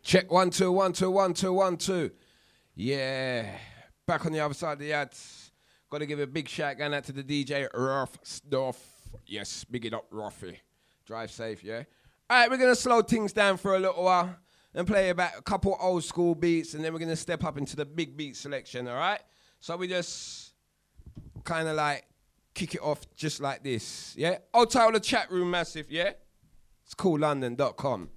Check 1 2 1 2 1 2 1 2. Yeah, back on the other side of the ads. Got to give a big shout going out to the DJ Rough Stuff. Yes, big it up, Ruffy. Drive safe, yeah. All right, we're gonna slow things down for a little while and play about a couple old school beats, and then we're gonna step up into the big beat selection. All right. So we just kind of like kick it off just like this, yeah. I'll tell the chat room massive, yeah. It's coollondon.com.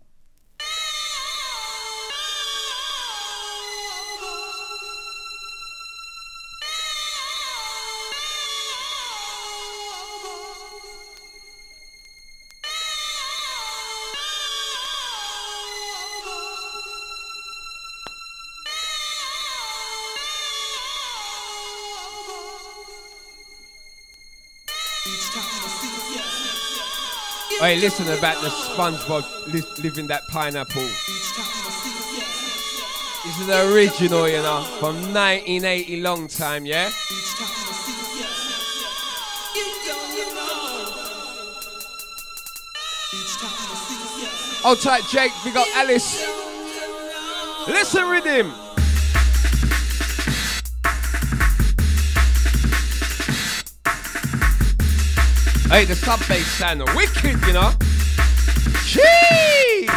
Hey, listen about the SpongeBob living that pineapple. This is the original, you know, from 1980, long time, yeah? Hold tight, Jake, big up Alice. Listen with him. Hey, the sub bass sound wicked, you know. Gee!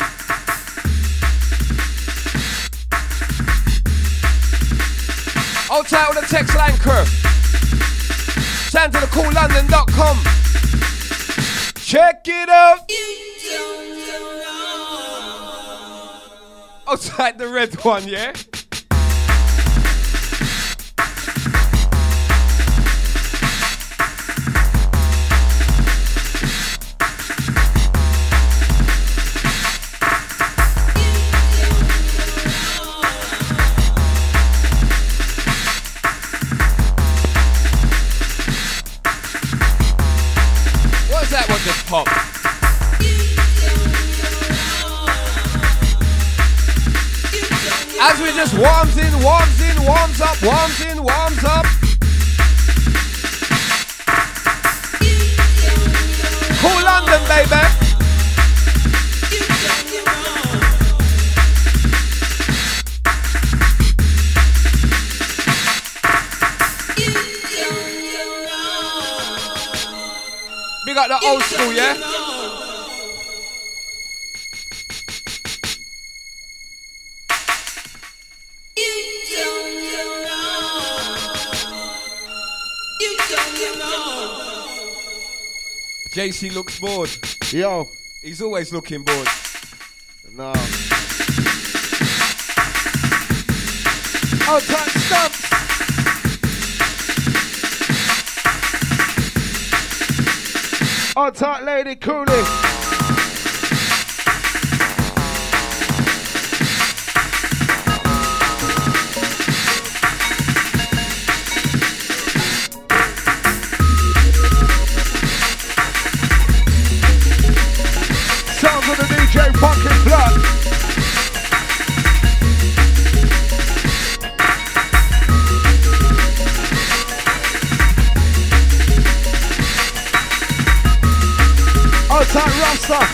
Hold tight with the text line crew. Sound to the coollondon.com. Check it out. Hold tight the red one, yeah? Pop. As we just warms in, warms up. Cool London, baby. Got the old school, yeah? JC looks bored. Yo. He's always looking bored. No. Oh, tight stumps. On tight lady, Cooley. Sounds of the DJ Funky Blood. Outside Rasta.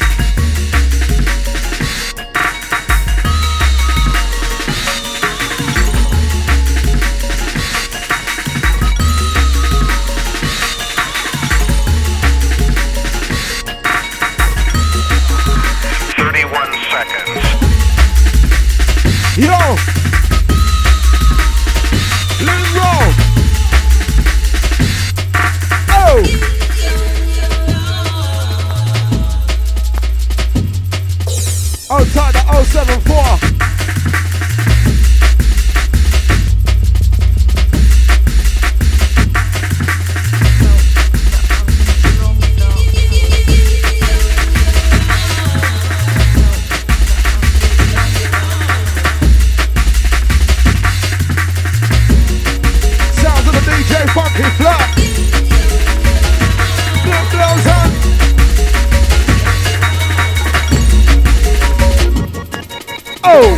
Yo! Let's roll! Oh! Outside the 074. Sounds of the DJ Funky Flat. Blue blows on. Oh!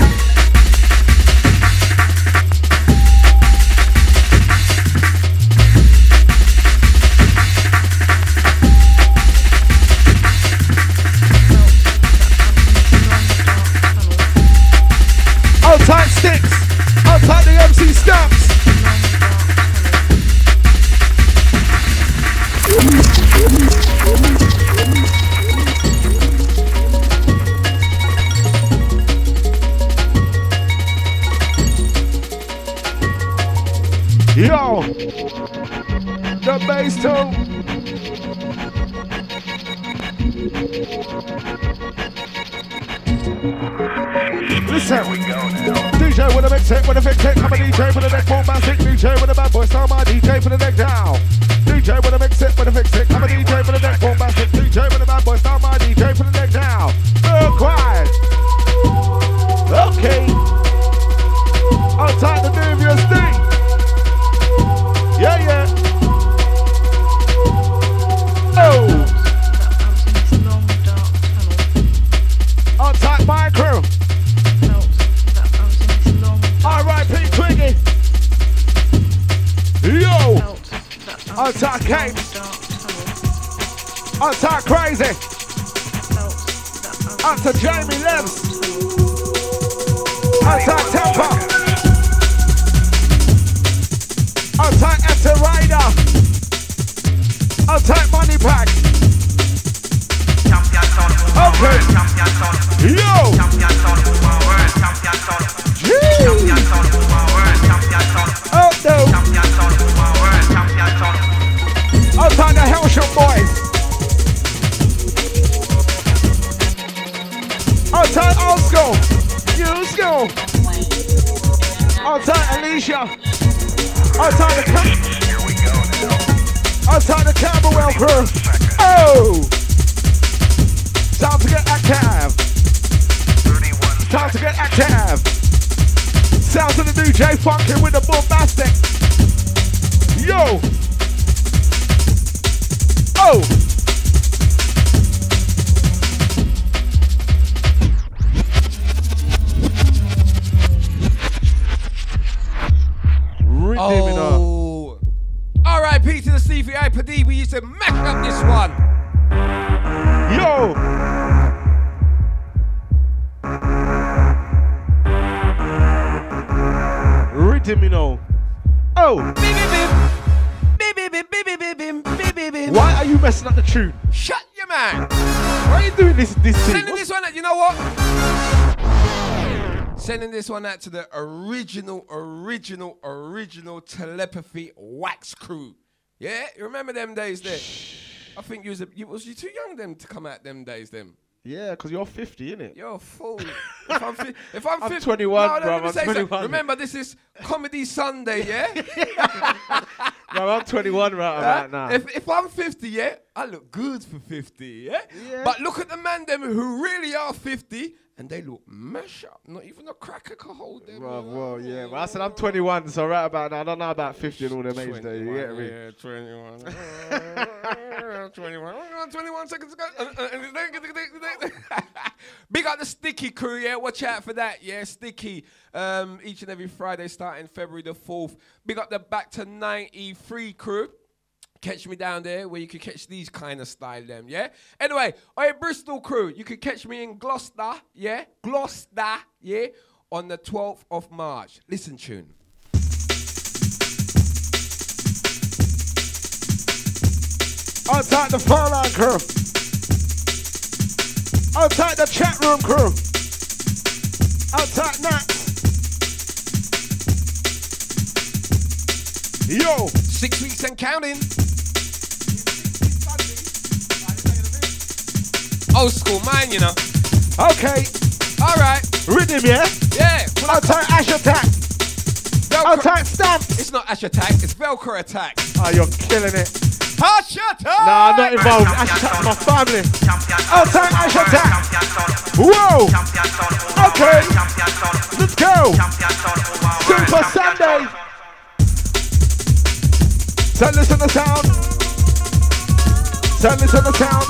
bass too. Listen, DJ with a mix it, with a fix it, I'm a DJ with a neck bombastic, DJ with a bad boy style, my DJ for the neck down. DJ with a mix it, with a fix it, I'm a DJ for the neck bombastic, DJ with a bad boy style, my DJ for the neck down. Quiet. Okay. I'll take the devious thing. Yeah, yeah. Oh. I'll take my crew. R.I.P. Twiggy. Yo. I'll take Capes. I'll take Crazy. Out to Jamie Lebs. Outside Temper. Outside Etta Rider. Outside Money Pack. Okay. Yo. Oh no. Outside the Hellshot Boys. Outside Old School. New School. Outside Alicia. Outside the Camberwell crew. Oh! Time to get active. Time to get active. Sounds of the new J Funky with the bombastic. Yo! Oh! Oh! R.I.P. to the CVIPD. We used to mash up this one. Yo! Ridimino. Oh! Why are you messing up the tune? Shut your man. Why are you doing this thing? Sending this one out, you know what? Sending this one out to the original telepathy wax crew. Yeah, you remember them days there? I think you was too young them to come out them days them. Yeah, because you're 50, innit? You're a fool. if I'm 50, 21, no, bro. I'm 21. Remember, this is Comedy Sunday, yeah? No, I'm 21 right now. If I'm 50, yeah, I look good for 50, yeah? But look at the man them who really are 50, and they look mash up. Not even a cracker can hold them. Well, yeah. But I said I'm 21, so right about now, I don't know about 50 and all them age days. You get me? Yeah, 21. 21 seconds ago. Big up the Sticky crew, yeah. Watch out for that, yeah. Sticky. Each and every Friday starting February the 4th. Big up the Back to 93 crew. Catch me down there where you can catch these kind of style them, yeah? Anyway, Bristol crew, you can catch me in Gloucester, yeah? Gloucester, yeah? On the 12th of March. Listen tune. Outside the Farline crew. Outside the chat room crew. Outside Nats. Yo. 6 weeks and counting. Old school man, you know. Okay. All right. Rhythm, yeah? Yeah. Outside Ash Attack. Outside Stamp. It's not Ash Attack, it's Velcro Attack. Oh, you're killing it. Ash Attack! Nah, I'm not involved. Ash Attack's my family. Outside Ash Attack. Whoa. Okay. Let's go. Super Sunday. So listen to the sound. So listen to the sound.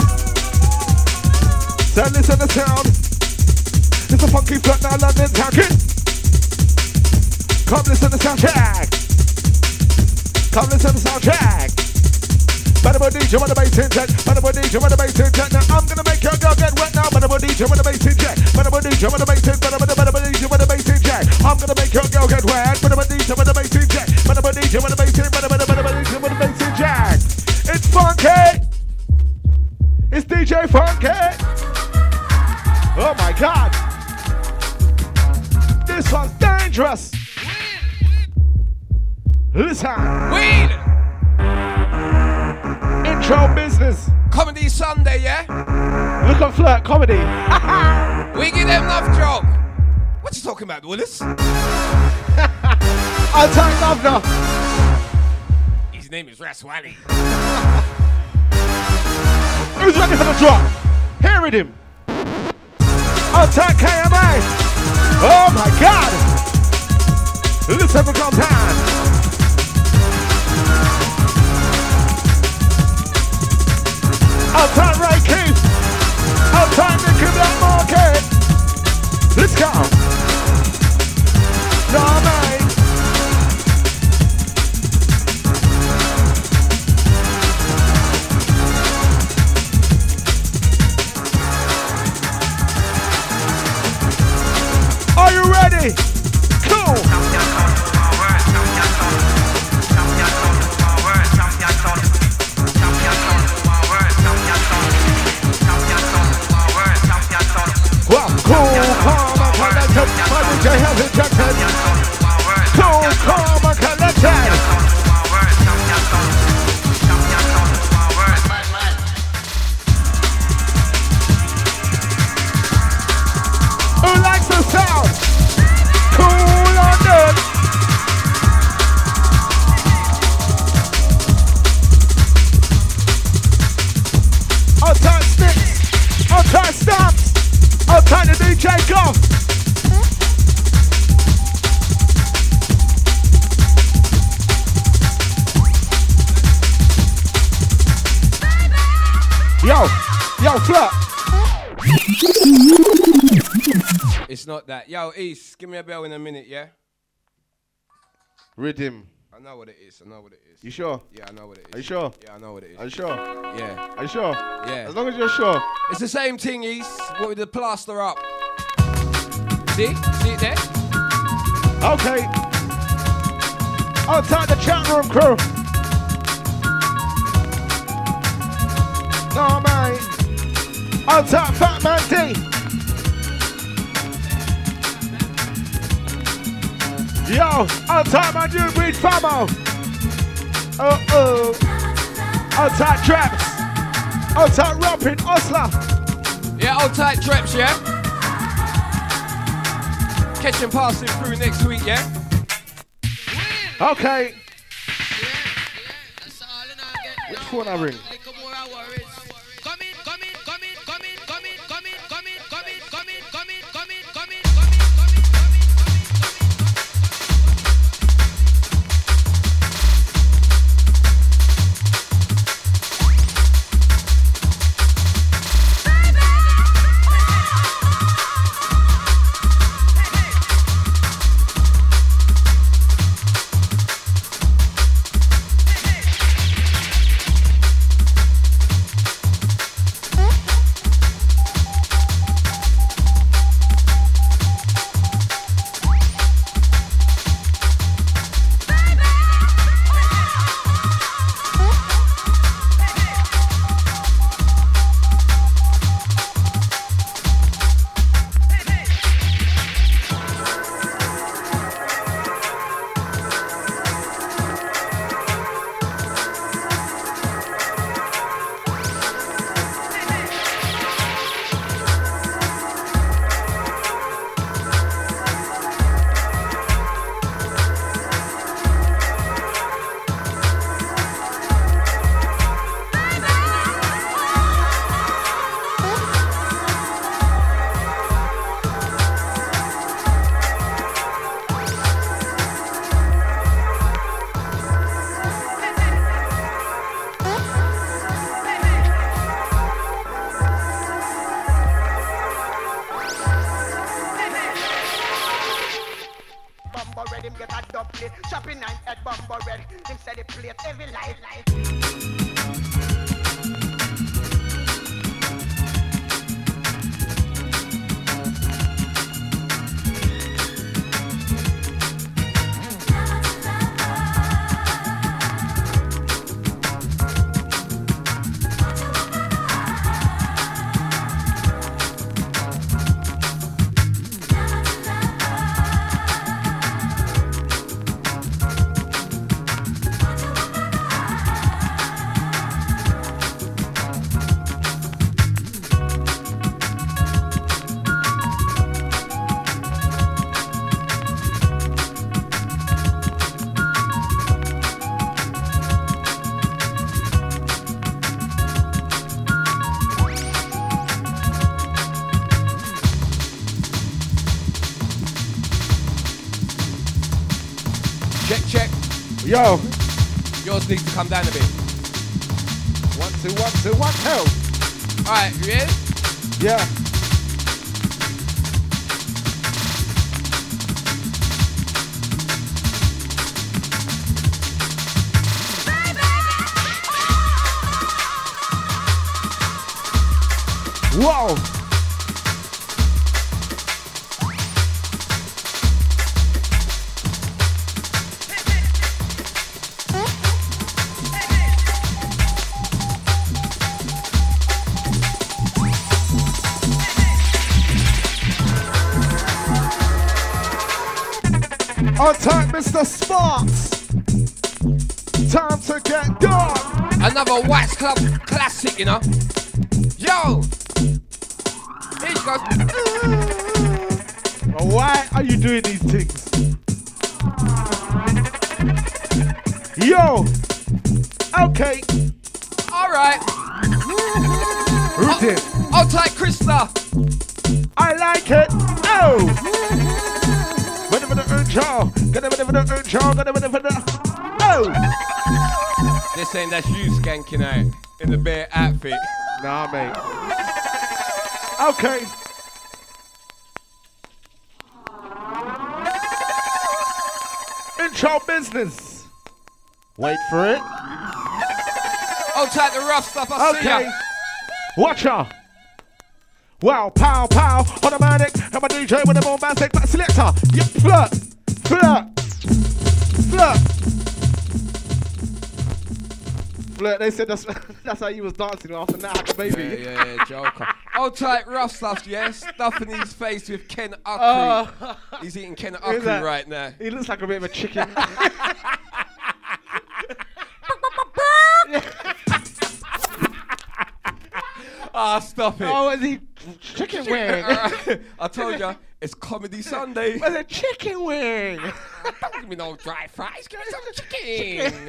So listen to the sound. It's a funky flat now, London town kid. Come listen to the soundtrack. Come listen to the soundtrack. Bada boy DJ with the bass inject. Bada boy DJ with the bass inject. Now I'm gonna make your girl get wet now. Bada boy DJ with the bass inject. Bada boy DJ with the bass inject. Bada boy DJ with the bass inject. I'm gonna make your girl get wet. Bada boy DJ with the bass inject. Bada boy DJ with the bass inject. Bada boy DJ with the bass inject. It's funky. It's DJ Funky. Oh my God. This one's dangerous. Listen. Weed. control business. Comedy Sunday, yeah? Look and flirt comedy. We give them enough joke. What you talking about, Willis? I'll take Governor. His name is Raswally. Who's ready for the drop? Here it him. I'll take KMA. Oh my God. Listen to compound. I'll take Ray Keith. I'll take Nicky Black Market. Let's go. No, mate. Are you ready? Cool. Well, cool, calm, and collected. My DJ has injected. Cool, calm, and collected. Who likes the sound? Cool London. I'll tie sticks. I'll tie stamps. I'll tie the DJ Goff. Yo, flirt. It's not that. Yo, East, give me a bell in a minute, yeah? Rhythm. I know what it is. You sure? Yeah, I know what it is. Are you sure? Yeah, I know what it is. Are you sure? Yeah. Are you sure? Yeah. As long as you're sure. It's the same thing, East. What with the plaster up. See? See it there? Okay. I'll take the chat room crew. No, mate. I'll take Fat Man D. Yo, I'll take my new breed Famo. I'll take Traps. I'll take Robin Osler. Yeah, old tight Treps, yeah? Catch him passing through next week, yeah? Okay. Which phone I ring? Check. Yo. Yours needs to come down a bit. 1, 2, 1, 2, 1, 2. Alright, you ready? Yeah. Whoa. On time, Mr. Sparks. Time to get gone. Another Wax Club classic, you know. Yo! Here you go. Why are you doing these things? Yo! Okay. Alright. Root it. Hold tight, Krista. I like it. Oh! Whenever the urge, oh! They're saying that's you skanking out in the bare outfit. Nah, mate. Okay. Intro business. Wait for it. Hold tight, the rough stuff. I see ya. Watch her. Wow, pow, pow, automatic. I'm a DJ with a bombastic selector. Yep, flirt. They said that's how you was dancing after that, baby. Yeah, joker. Hold tight, rough stuff, yeah. Stuffing his face with Ken Ukri. He's eating Ken Ukri right now. He looks like a bit of a chicken. Stop it. Oh, is he chicken wing? I told you, it's Comedy Sunday. What's a chicken wing? Don't give me no dry fries, give me some chicken.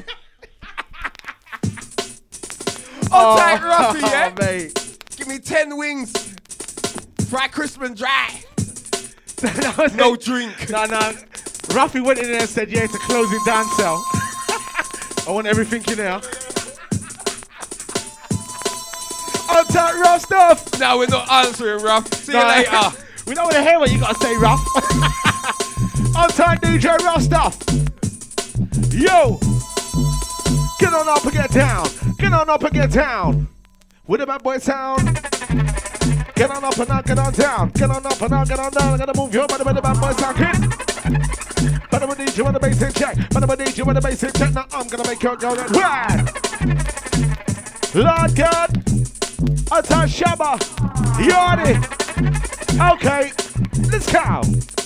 Hold tight, Ruffy, yeah? Mate. Give me 10 wings. Fry crisp and dry. No drink. No. Ruffy went in there and said, yeah, it's a closing down cell. I want everything in there. On tight, rough stuff. No, we're not answering, Ruff. See you later. We don't want to hear what you got to say, Ruff. On tight, DJ Rough Stuff. Yo. Get on up and get down. Get on up and get down. With the bad boy sound. Get on up and now get on down. Get on up and now get on down. I gotta move your body with the bad boy sound, kid. But I'm gonna need you on the bass in check. But I'm gonna need you on the bass in check. Now I'm gonna make your go get rad. Lord God. Atta Shabba. Yardy. Okay. Let's go.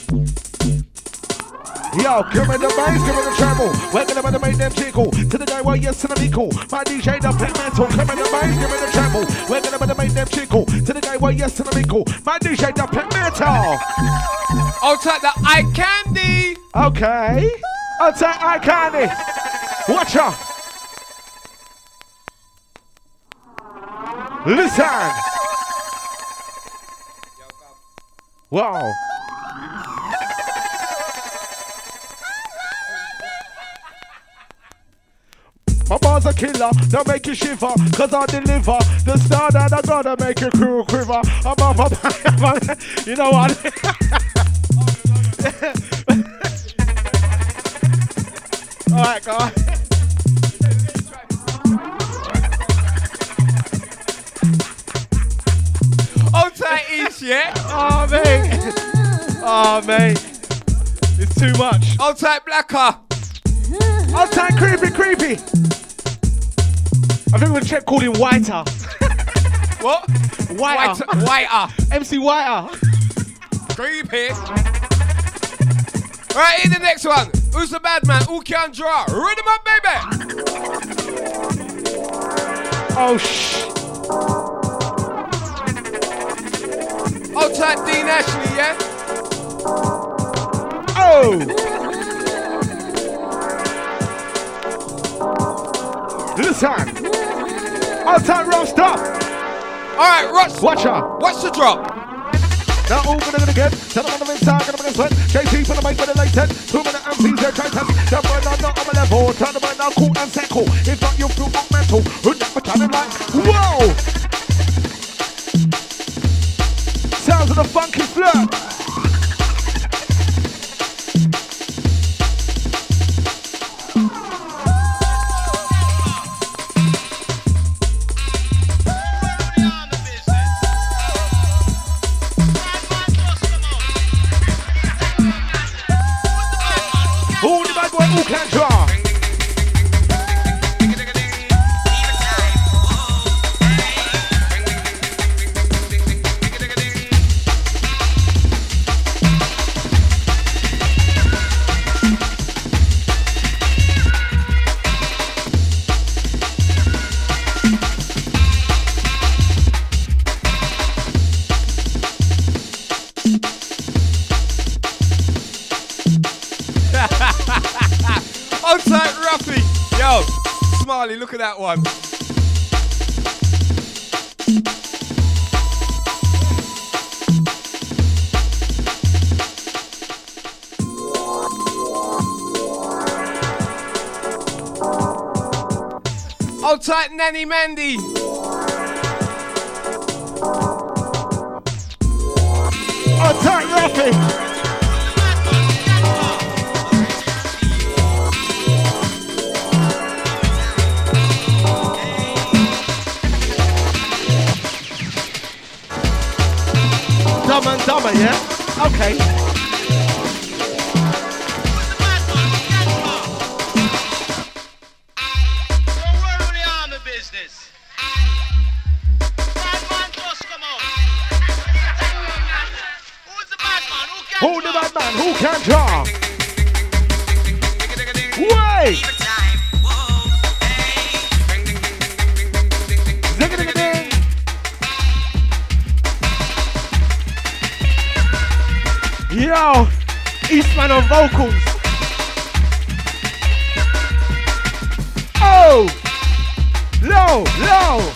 Yo, give me the bass, give me the treble. We're gonna make them jiggle. To the day where yes and I'm equal. My DJ the pet metal. Give me the bass, give me the treble. We're gonna make them jiggle. To the day where yes and I'm equal. My DJ the pet metal. I'll take the eye candy. Okay. I'll take eye candy. Watch out. Listen. Wow. My bars are killer, they'll make you shiver, cause I deliver the star that I gotta make your crew quiver. I'm up, you know what? Alright, go on. Hold tight, East, yeah? Oh, mate. It's too much. Hold tight, Blacker. Hold tight, creepy. I think we'll check called him Whiter. What? Whiter. MC Whiter. Creepy. Right, in the next one. Who's the bad man? Who can draw? Read him up, baby. Oh, shh. Hold tight, Dean Ashley, yeah? Oh. Listen. Hold tight, rough stuff. Alright, Ross. Watch out. What's the drop? Now all gonna get. Tell them on the inside, gonna sweat. JT for the mic with the light 10. 2 minute MCs, they're trying to. Jump on level. Turn the right now, cool and settle. If not, you feel not mental. Who never turn it like, whoa! Sounds of the funky flirt. Who the bad boy who can draw? Outside Ruffy. Yo, Smiley, look at that one. Outside Nanny Mandy. Outside Ruffy. Dumb and Dumber, yeah? Okay. Who the bad man? Who can draw? Wait! Zig-a-ding-a-ding! Yo, Eastman on vocals. Oh, low, low.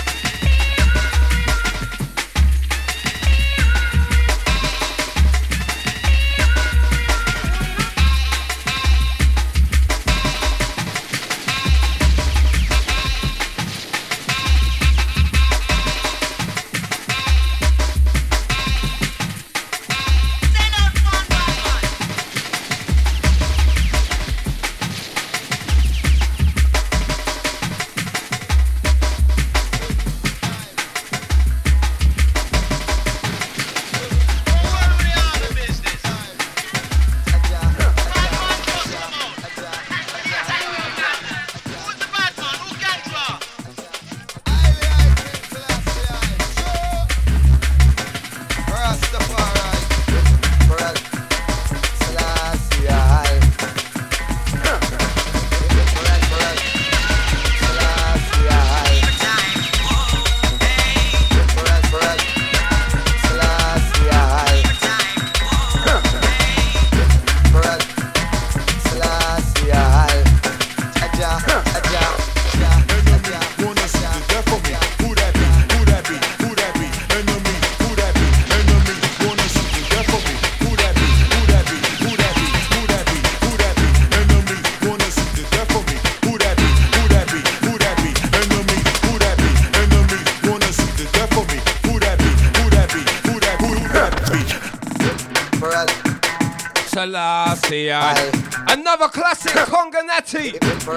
Selassie, another classic Conga Natty.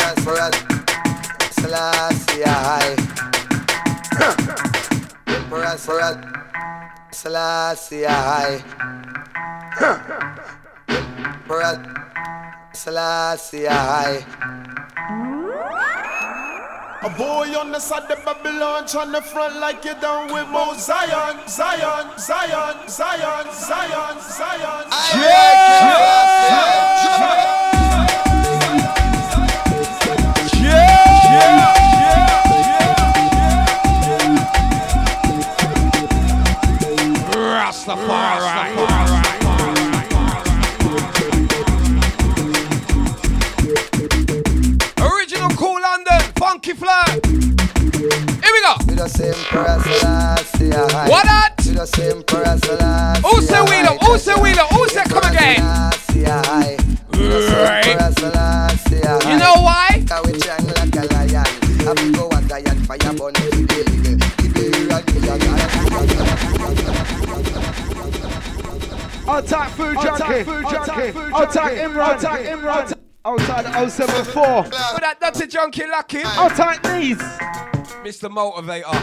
Selassie, Selassie, Selassie, a boy on the side of Babylon, on the front like you down with Mount Zion, Zion, Zion, Zion, Zion, Zion. Original Cool London, funky fly. Here we go. What that? Who say wheel up? Who say wheel up? Outside food junkie. Outside Imran. Outside 074. Put that dirty junkie lucky. Outside knees. Mr. Motivator.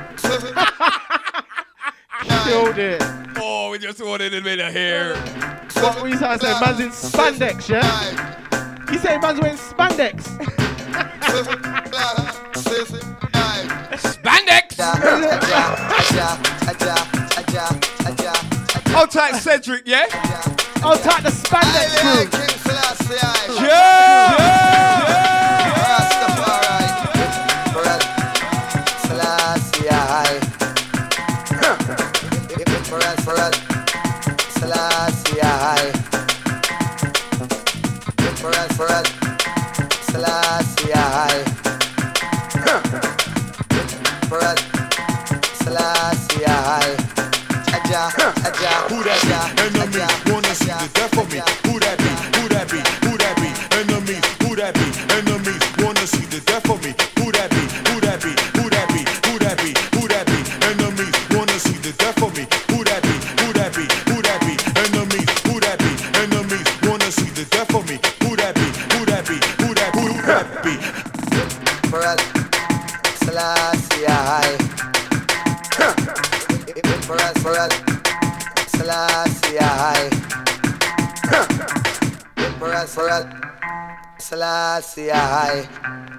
Killed it. Oh, we just wanted a bit of hair. What were you trying to say? Man's in spandex, yeah? You say man's wearing spandex? Spandex! Outside Cedric, yeah? Outside the spandex crew. Who that be? Enemies wanna see the death of me. Who that be? Who that be? Who that be? Enemies. Who that be? Enemies wanna see the death of me. Who that be? Who that be? Who that be? Who that be? Who that be? Enemies wanna see the death of me. Who that be? Who that be? Who that be? Enemies. Who that be? Enemies wanna see the death of me. Who that be? Who that be? Who that be? Who that be? Emperor Selassie I. Emperor Selassie I. Emperor Selassie I.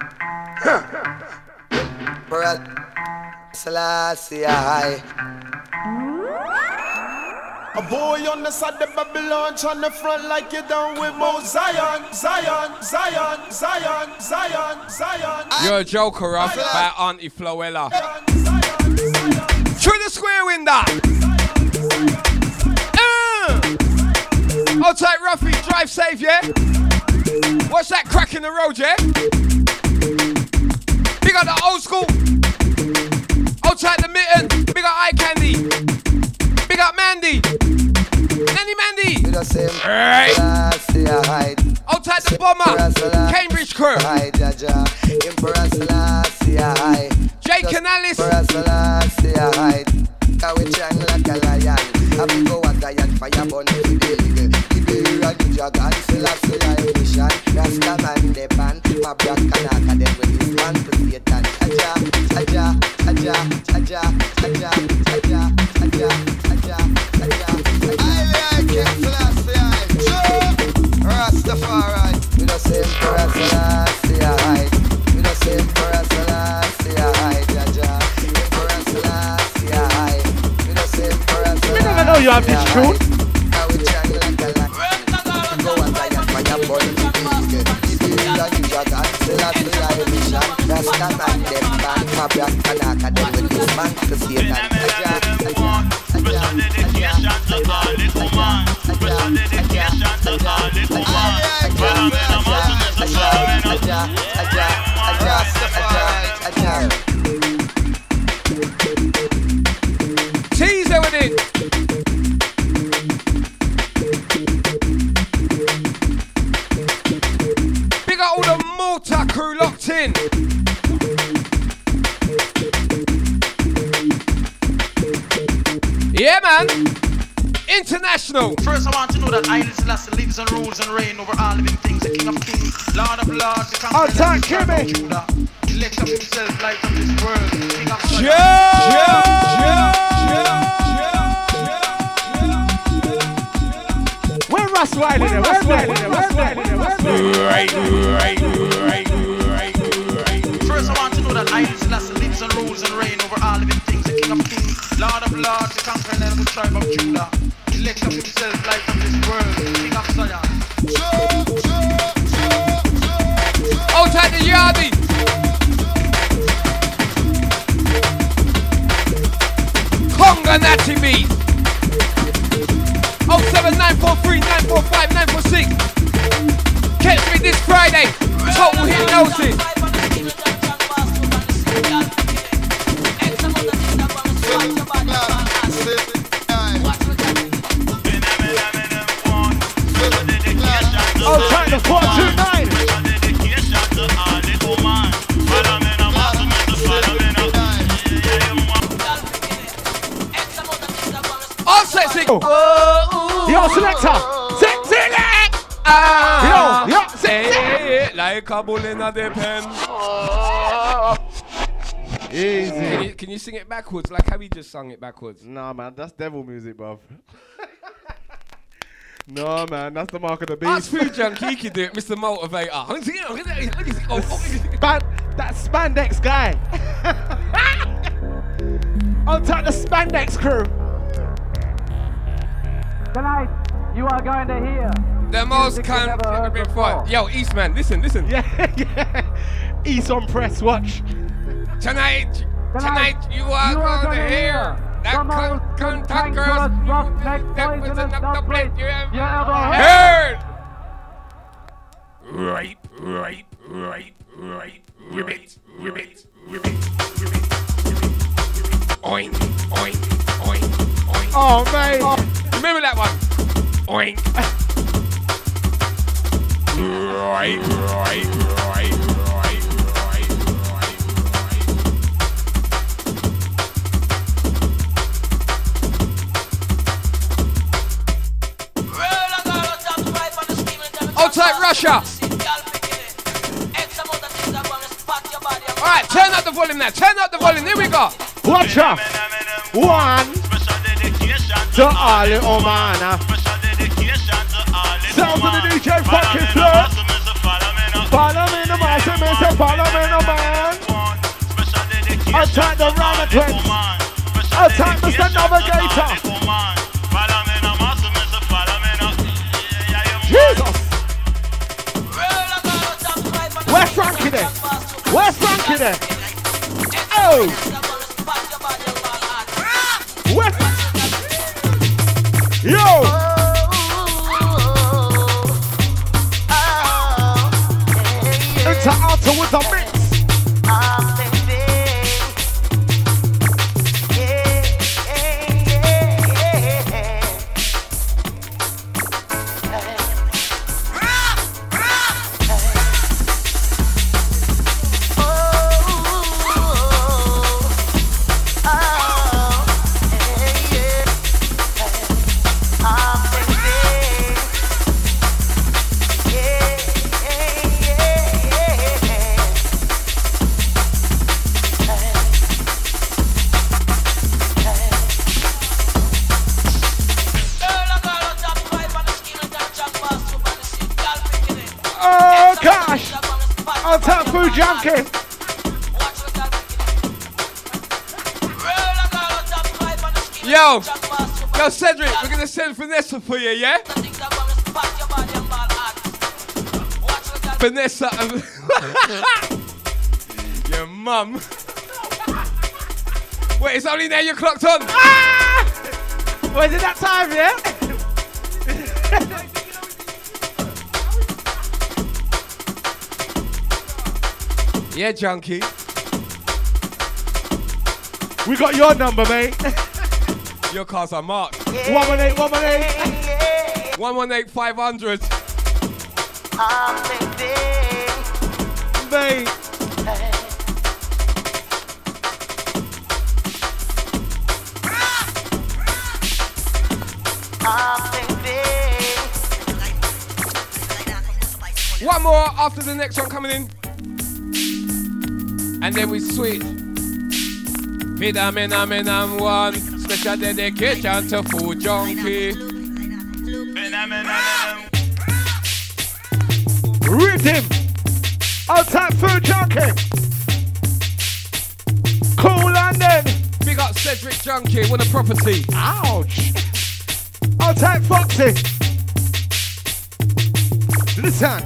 Emperor Selassie I. A boy on the side of Babylon, on the front like you down with Mount Zion, Zion, Zion, Zion, Zion, Zion. You're a joker, Ruff, by Auntie Floella. Through the square window. Outside Ruffy, drive safe, yeah? Watch that crack in the road, yeah? Big up the old school. Outside the mitten, big up Eye Candy. Big up Mandy. Nanny Mandy. Right. Outside the bomber, Cambridge crew. Jay Canalis. Rastafari, we the same for us, we the same for us, Jaja. For us, we the same for us. We never know you have this tune. Teaser with it. Big up all the Malta crew locked in. Yeah, man. International. First, I want to know that Haile Selassie lives and rules and reign over all living things, the King of Kings, Lord of Lords, the Conqueror of Judah. He lifts up himself light of this world, King of Where Russ Riley there? Where's Riley there? First, I want to know that Haile Selassie lives and rules and reign over all living things, the King of Kings, Lord of Lords, the Conqueror of the tribe of Judah. He lifts up himself light of this world, King of Zion. Outside the yardie. Conga Natty beat. 07943 945 946. Catch me this Friday. Total Hypnosis. Outside the 429. All sexy. Yo, like a bull in a the pen. Easy. Can you sing it backwards like how he just sung it backwards? Nah, man, that's devil music, bruv. No, man, that's the mark of the Ask beast. Food Junkie, he can do it, Mr. Motivator. That spandex guy. On top the spandex crew. Tonight, you are going to hear The most music you've never heard been before. fun. Yo, Eastman, listen. Yeah. East on press, watch. Tonight, you are going to hear that cantankerous roughneck, that was poisonous enough to play you you ever heard. Rape, ribbit. Oink, oink, oink, oink. Oh, mate. Remember that one? Oink. Right. Outside Russia. Alright, turn up the volume now. Here we go. Watch out. One. To all the Omana. Sounds of the DJ fucking floor. Follow me the master, Mr. Follow me the man. Attack the Rama Twins. Attack Mr. Navigator. Jesus. Where's Frankie there? Oh. Where? Yo. Into Alta with a mix. Food junkie. Yo, Cedric, we're gonna send Vanessa for you, yeah? Vanessa and your mum. Wait, it's only now you're clocked on. Ah! Was it that time, yeah? Yeah, junkie. We got your number, mate. Your cars are marked. 118. 118-500. Mate. One more after the next one coming in. And then we switch. Vitamin one. Special dedication to Food Junkie. Rhythm. Outside Food Junkie. Cool London. Big up Cedric Junkie. What a property. Ouch. Outside Foxy. Listen.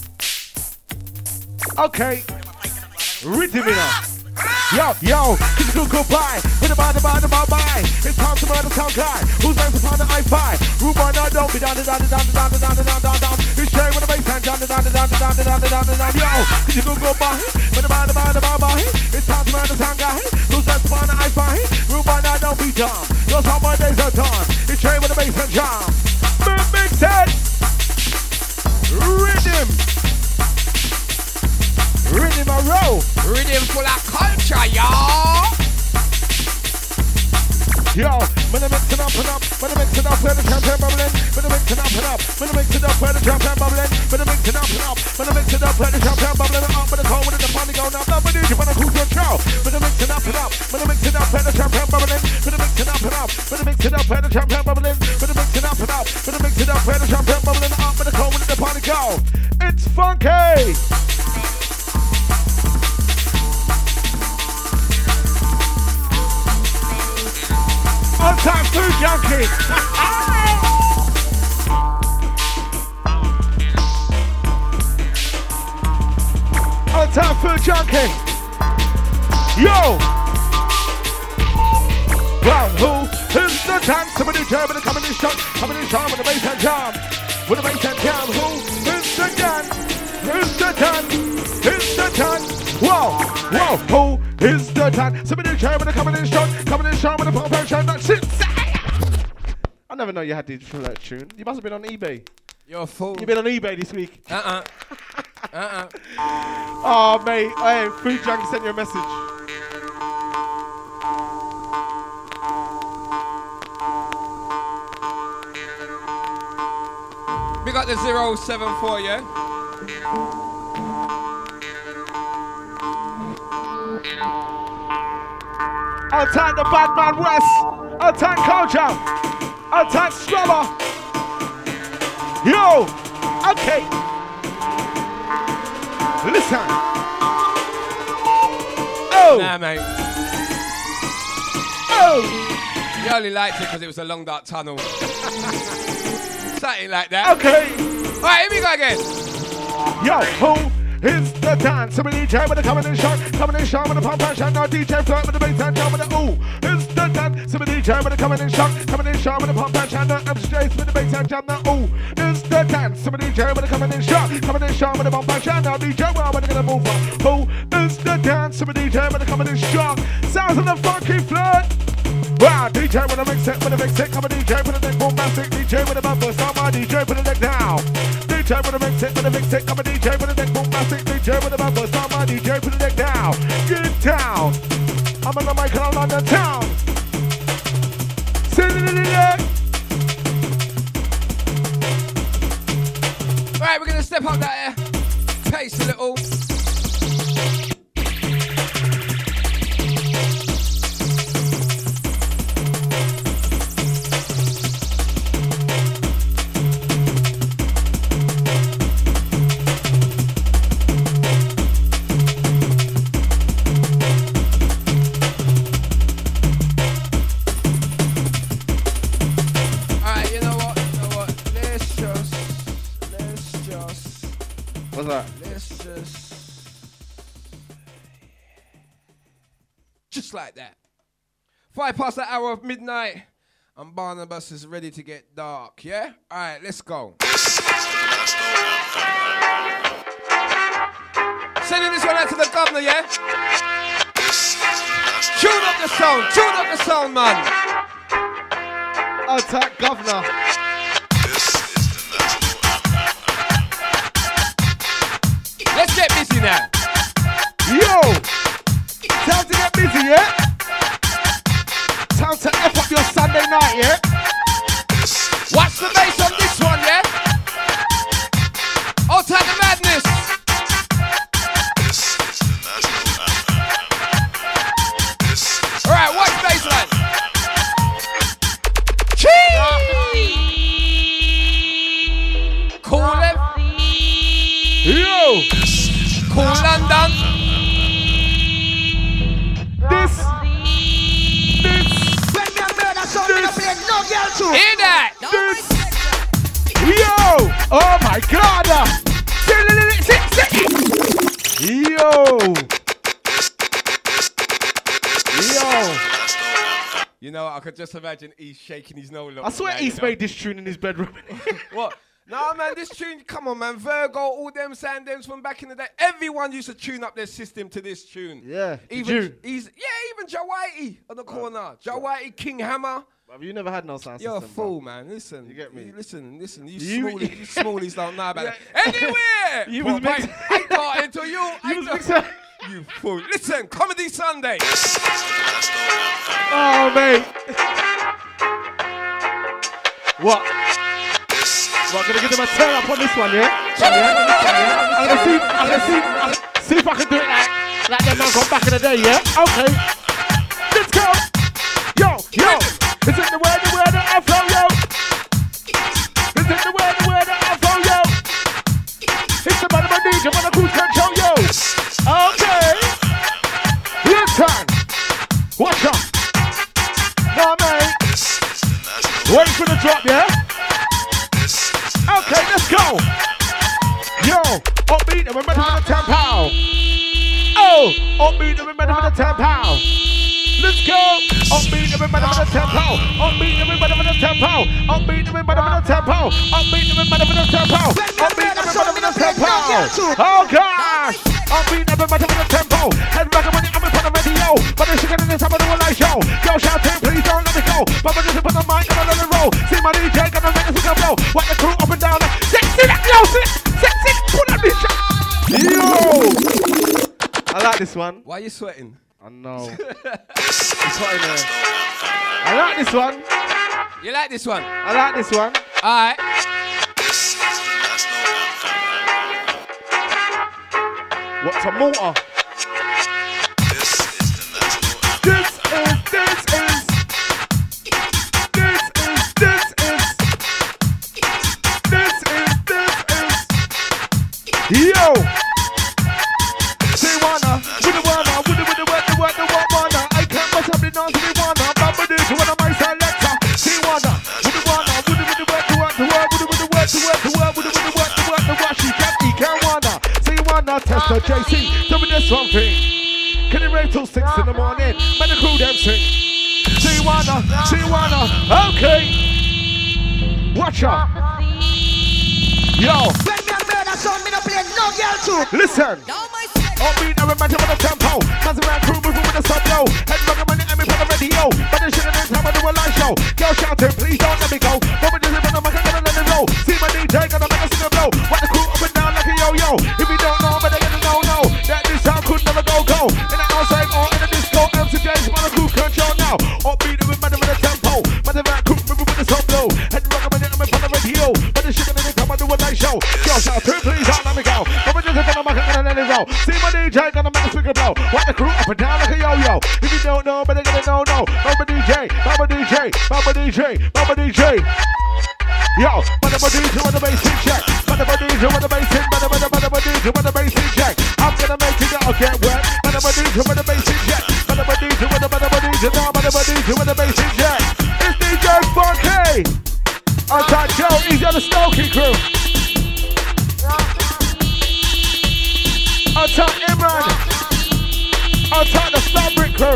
Okay. Rhythm it up. Yo, can you do goodbye? With the bye. It's time to murder some guy who's raised upon the I-5. Room on now, don't be down. It's straight with the bass and down. Yo, can you do goodbye? With the bye. It's time to murder some guy who's raised upon the I-5. Room on now, don't be dumb. Your summer days are done. It's straight with the bass and jam. Big set. Rhythm a row. Rhythm full of culture, y'all. Yo, when I mix it up and up, when I mix it up where the champion bubbling, when I mix it up and up, when I mix it up where the champion bubbling, When I mix it up and up, when I mix it up, let the champagne bubbling up, when the cold, when the party going up, now we need you when I cruise control. When I mix it up and up, when I mix it up, let the champagne bubbling, when I mix it up and up, when I mix it up, let the champagne bubbling, when I mix it up and up, when I mix it up, let the champagne bubbling up, when the cold, when the party go. It's funky. On time food junkie. On time food junkie. Yo. Well, who is the dance? Somebody German coming in shot, coming in shot with the bass and jam. With the bass and jam. Who is the dance? Who's the dance? Who's the dance? Whoa, whoa, who is the dance? Somebody German coming in shot with the pump and jam. That's it. I never know you had these from that tune. You must have been on eBay. You're a fool. You've been on eBay this week. Uh-uh. Oh, mate. Hey, Food Junkie sent you a message. We got the 074, yeah? Attack the bad man West. Attack Culture. Attack Scrubber. Yo. Okay. Listen. Oh. Nah, mate. Oh. You only liked it because it was a long dark tunnel. Something like that. Okay. Alright, here we go again. Yo, who is the dance? Somebody DJ with the coming in shot with the pump and shot. Now DJ flirt with the bass and jam with the ooh. Is the dance? Somebody DJ with the coming in shot with the pump and shot. Now I'm straight with the bass and jam. Now ooh. Is the dance? Somebody DJ with the coming in shot with the pump and shot. Now DJ, well, we're gonna move on. Who is the dance? Somebody DJ with the coming in shot. Sounds of the funky flirt. Wow, DJ with a mix it, come on DJ with a neck bombastic, DJ with a bumper, start my DJ with a neck down. DJ with a mix it, come on DJ with a neck bombastic, DJ with a bumper, start my DJ with a neck down. Get down. I'm on the mic and I'm London town. Alright, we're gonna step up that pace a little. Just like that. 5 past the hour of midnight, and Barnabas is ready to get dark, yeah? Alright, let's go. Sending this one out to the governor, yeah? Tune up the sound, man. Attack governor. Let's get busy now. Yo! Time to get busy, yeah? Time to F up your Sunday night, yeah? Watch the bass on this one, yeah? All time the madness. Alright, watch bassline. Cool left. Yo! Cool London. Hear that? Yo! Oh my God! Yo! You know, I could just imagine East shaking his nose. I swear East made this tune in his bedroom. What? Nah, man, this tune, come on, man. Virgo, all them Sandems from back in the day. Everyone used to tune up their system to this tune. Yeah. Even Joe Whitey on the corner. Joe Whitey, King Hammer. Have you never had no sound system? You're a fool, man. Listen. You get me? Listen. You smallies don't know about it. Anywhere! You was mixing. I got into you. You fool. Listen, Comedy Sunday. Oh, mate. What? We're gonna give them a turn up on this one, yeah? I'm gonna see if I can do it like them man from back in the day, yeah? Okay. Let's go. Yo. Is it the word that I flow, yo? Is it the word that I flow, yo? It's the man of my DJ, man of cruise control, yo. Okay. Listen. Watch out. No, man. Wait for the drop, yeah? Okay, let's go. Yo, upbeat and we're ready for the 10 pound. Oh, upbeat and we're ready for the 10 pound. Let's go. Upbeat and we're ready for the 10 pound. Upbeat and we're ready for the 10 pound. Upbeat and we're ready for the 10 pound. Upbeat and we're ready for the 10 pound. Upbeat and we're ready for the 10 pound. Oh gosh. Upbeat and we're ready for the 10 pound. Head back up when you're on the radio. But the chicken in this time of the live show. Yo, shout out, please don't let me go. But we're just put the mic and let it roll. See my DJ gonna make us blow. What the crew up and down. Sexy, yo, sexy, pull that bitch up. Yo! I like this one. Why are you sweating? I know. It's hot in there. I like this one. You like this one? I like this one. Alright. What's a mortar? Yo! Say wanna, with the wanna, I can't mess up the dance with the wanna, Bamba do to one of my selector. Say wanna, with the wanna, with the work, she can't wanna. Say wanna, test the JC, tell me this one thing. Can you wait till 6 in the morning? Man, the crew them sing. Say wanna, okay. Watch out. Yo. Listen. Upbeat and romantic with the tempo. Man's around crew moving with the sub low. Head rockin' money and me put the radio. But this shit in time I do a live show. Yo, shouting, please don't let me go. But we just live on the mic, I'm gonna let it roll. See my DJ, gonna make a single blow. What the crew up and down like a yo-yo. If you don't know, but they gonna know. That this sound could never go. In the outside or in the disco, MCJ's on the crew control now. Upbeat and romantic with the tempo. Man's around crew moving with the sub low. Head rockin' money and me put the radio. But this shit in time I do a live show. Yo, shouting, please don't let me go. But we just live on the mic, I'm gonna let it roll. See my DJ, gonna make a speaker blow. What the crew up and down like a yo-yo. If you don't know, but they're gonna know. Baba DJ. Yo, Baba DJ with the bass in check. Baba DJ with the bass in, Baba DJ with the bass in check. I'm gonna make it all get wet. Baba DJ with the bass in check. Baba DJ with the Baba DJ with the bass in check. It's DJ Funky. On top Joe, he's on the Stokey crew. On top Imran. On top the Fabric crew.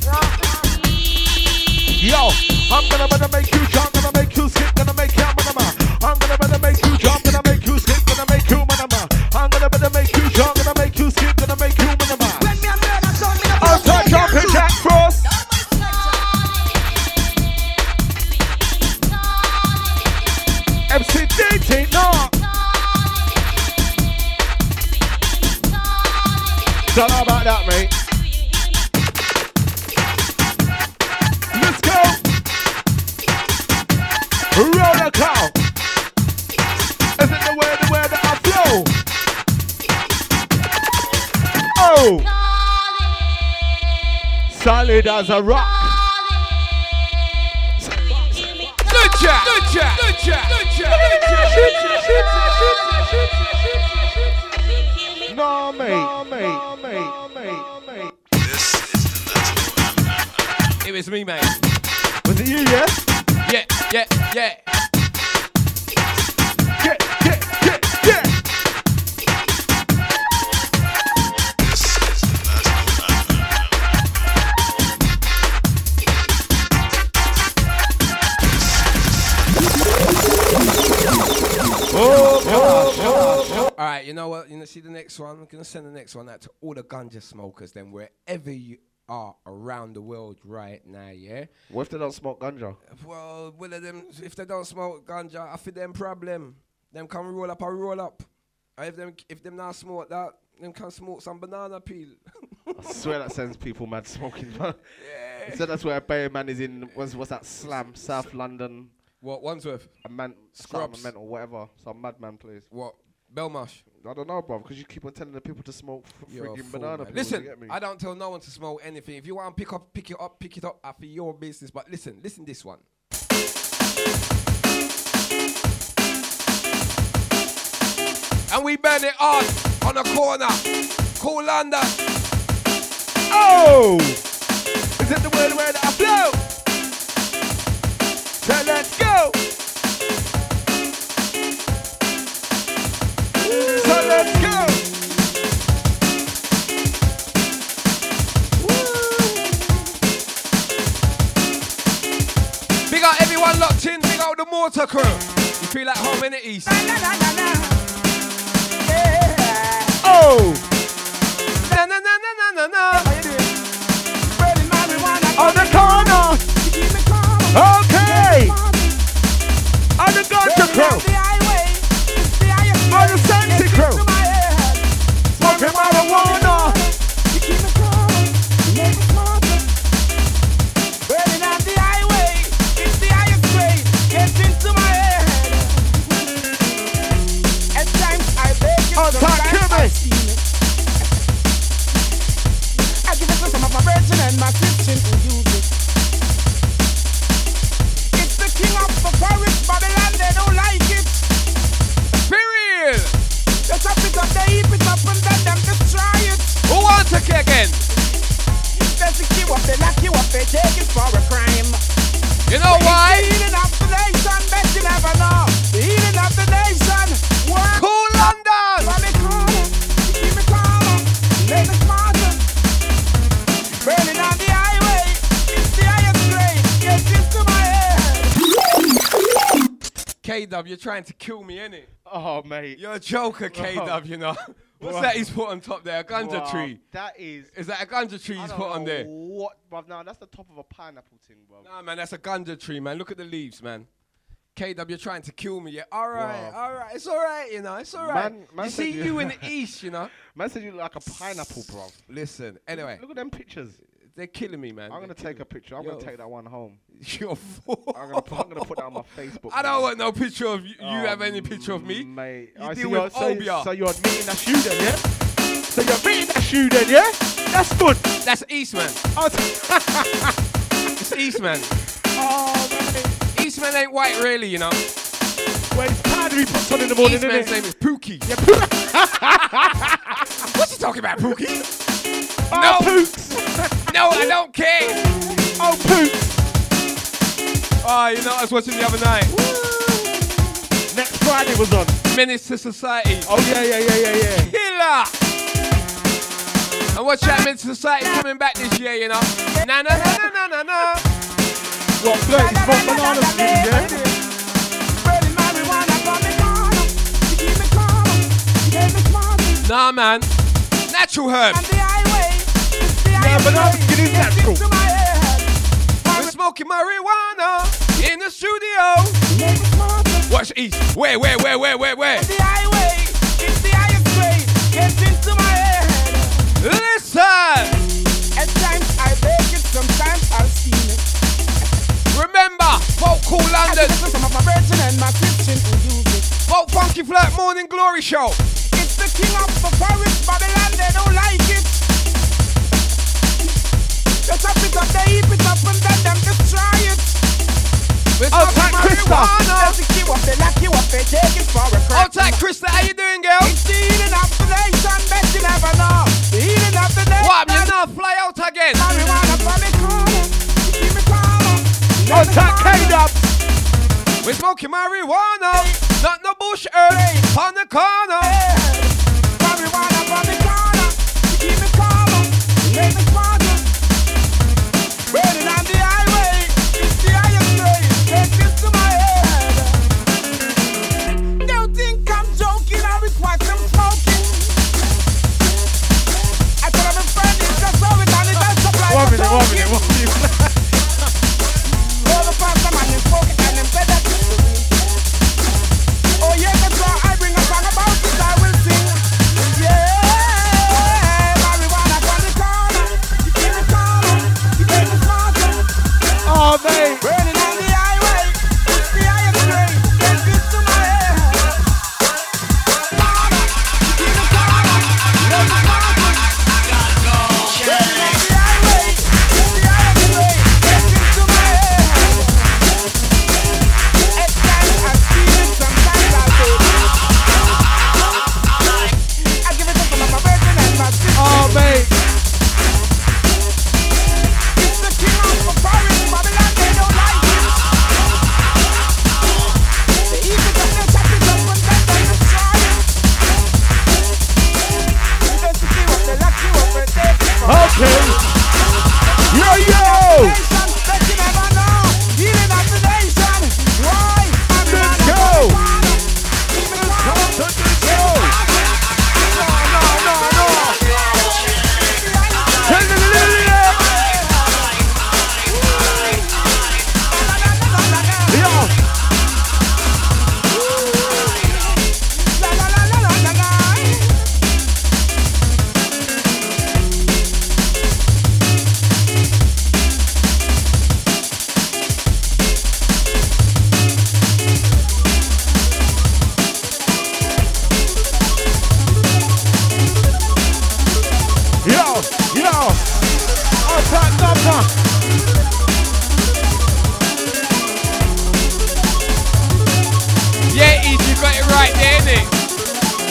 Yo, I'm gonna make you jump, gonna make you skip, gonna make you manama. I'm gonna make you jump, gonna make you skip, gonna make you manama. I'm gonna make you jump, gonna make you skip, gonna make you manama. On top jumping Jack Frost. MC DT, no. Don't know about that, mate. Let's go. Roll the cow. Is it the way that I flow? Oh. Solid as a rock. Good job. No, mate. It was me, mate. Was it you, yeah? Yeah. Yeah. Oh. All right, you know what? See the next one? I'm going to send the next one out to all the ganja smokers then, wherever you are around the world right now, yeah? What if they don't smoke ganja? Well, if they don't smoke ganja, I feel them problem. Them can roll up. If them not smoke that, them can smoke some banana peel. I swear that sends people mad smoking. Yeah. So that's where Bay Man is in, what's that, Slam, South London. What, Wandsworth? A man, Scrubs. Scrubs, or whatever. Some madman place. What? Belmarsh? I don't know, bro, because you keep on telling the people to smoke You're a freaking fool, banana. man. peels, Listen, you get me? I don't tell no one to smoke anything. If you want to pick it up, after your business. But listen this one. And we burn it on a corner. Cool London. Oh! Is it the word where I flow? So let's go! So let's go! Big up everyone locked in. Big up the Mortar crew. You feel like home in the East. Oh! Na na na na na na. On the corner! Okay! On the ganja crew! On the Santi crew! Smoking marijuana! Burning on the highway, it's the highest grade, gets into my head. At times I beg it, sometimes I steal it. I give it to some of my brethren and my Christian who use it. It's the king of the forest, Babylon, they don't like it. Period. Just up it up, they heap it up and then them destroy it. Who wants to kick again? There's the key up, they lock you up, they take it for a crime. You know why? The healing of the nation, bet you never know. The healing of the nation, work. Cool London. From the corner, you keep me calmer, make me smarter. Burning on the highway, it's the highest grade, gets into my head. K-Dub, you're trying to kill me, innit? Oh, mate. You're a joker, K-Dub, you know. What's that he's put on top there? A ganja tree. That is... Is that a ganja tree I he's don't put on know there? What, bruv? Now, that's the top of a pineapple tin, bruv. Nah, man, that's a ganja tree, man. Look at the leaves, man. K-Dub, you're trying to kill me. Yeah, all right. It's all right, you know. It's all right. Man you said see you- you in the East, you know. Man said you look like a pineapple, bruv. Listen, anyway, Look at them pictures. they're killing me, man. I'm going to take a picture. I'm going to take that one home. You're a fool. I'm going to put that on my Facebook. I don't man. want no picture of you. You have any picture of me? Mate. You I deal see with you're- Obia. So you're admitting that shoe then, yeah? So you're admitting that shoe then, yeah? That's good. That's Eastman. It's Eastman. Oh, man. Eastman ain't white, really, you know. Well, it's powder he puts on in the morning, isn't Eastman's it? name is Pookie. Yeah, What's he talking about, Pookie? Oh, No. Pooks. No, I don't care. Oh, Pooks. Oh, you know what I was watching the other night? Next Friday was on. Menace to Society. Oh, yeah. Killer! And watch that Menace to Society coming back this year, you know. Na na na na na na na. What, Blake? You smoke bananas with me, yeah? Burning marijuana from the corner, you keep me calmer, you make me smarter. Nah, man. Natural herb. On the highway, it's the highest banana grade, skin is gets natural. into my head. We're smoking marijuana in the studio. Make me smarter. Watch East. Where? The highway, it's the highest grade, gets into my head. Listen. At times I bake it, sometimes I'll steam it. Remember, Vote Cool I London. give it to some of my brethren and my Christian who use it. Vote Funky Flirt Morning Glory Show. It's the king of the forest, Babylon, they don't like it. Just up it up, they heap it up and then them destroy it. We're Oh, smoking Tank Krista. marijuana. They pick you up, they lock you up, they take it for a crime. Oh, Tank Krista, how you doing, girl? It's the healing of the nation, bet you never know. The healing of the nation. What? You not fly out again? Marijuana from the corner, you keep me calmer. Oh, Tank K-Dub. We're smoking marijuana, not no bush earth on the corner. Marijuana from the corner, you keep me calmer, you make me smarter. Burning on the highway, it's the highest grade, gets into my head. Don't think I'm joking, or it's what I'm smoking. I could have been friendly, just so it and it does supply One for minute. token. All the past man is smoking and them said that. Oh yes,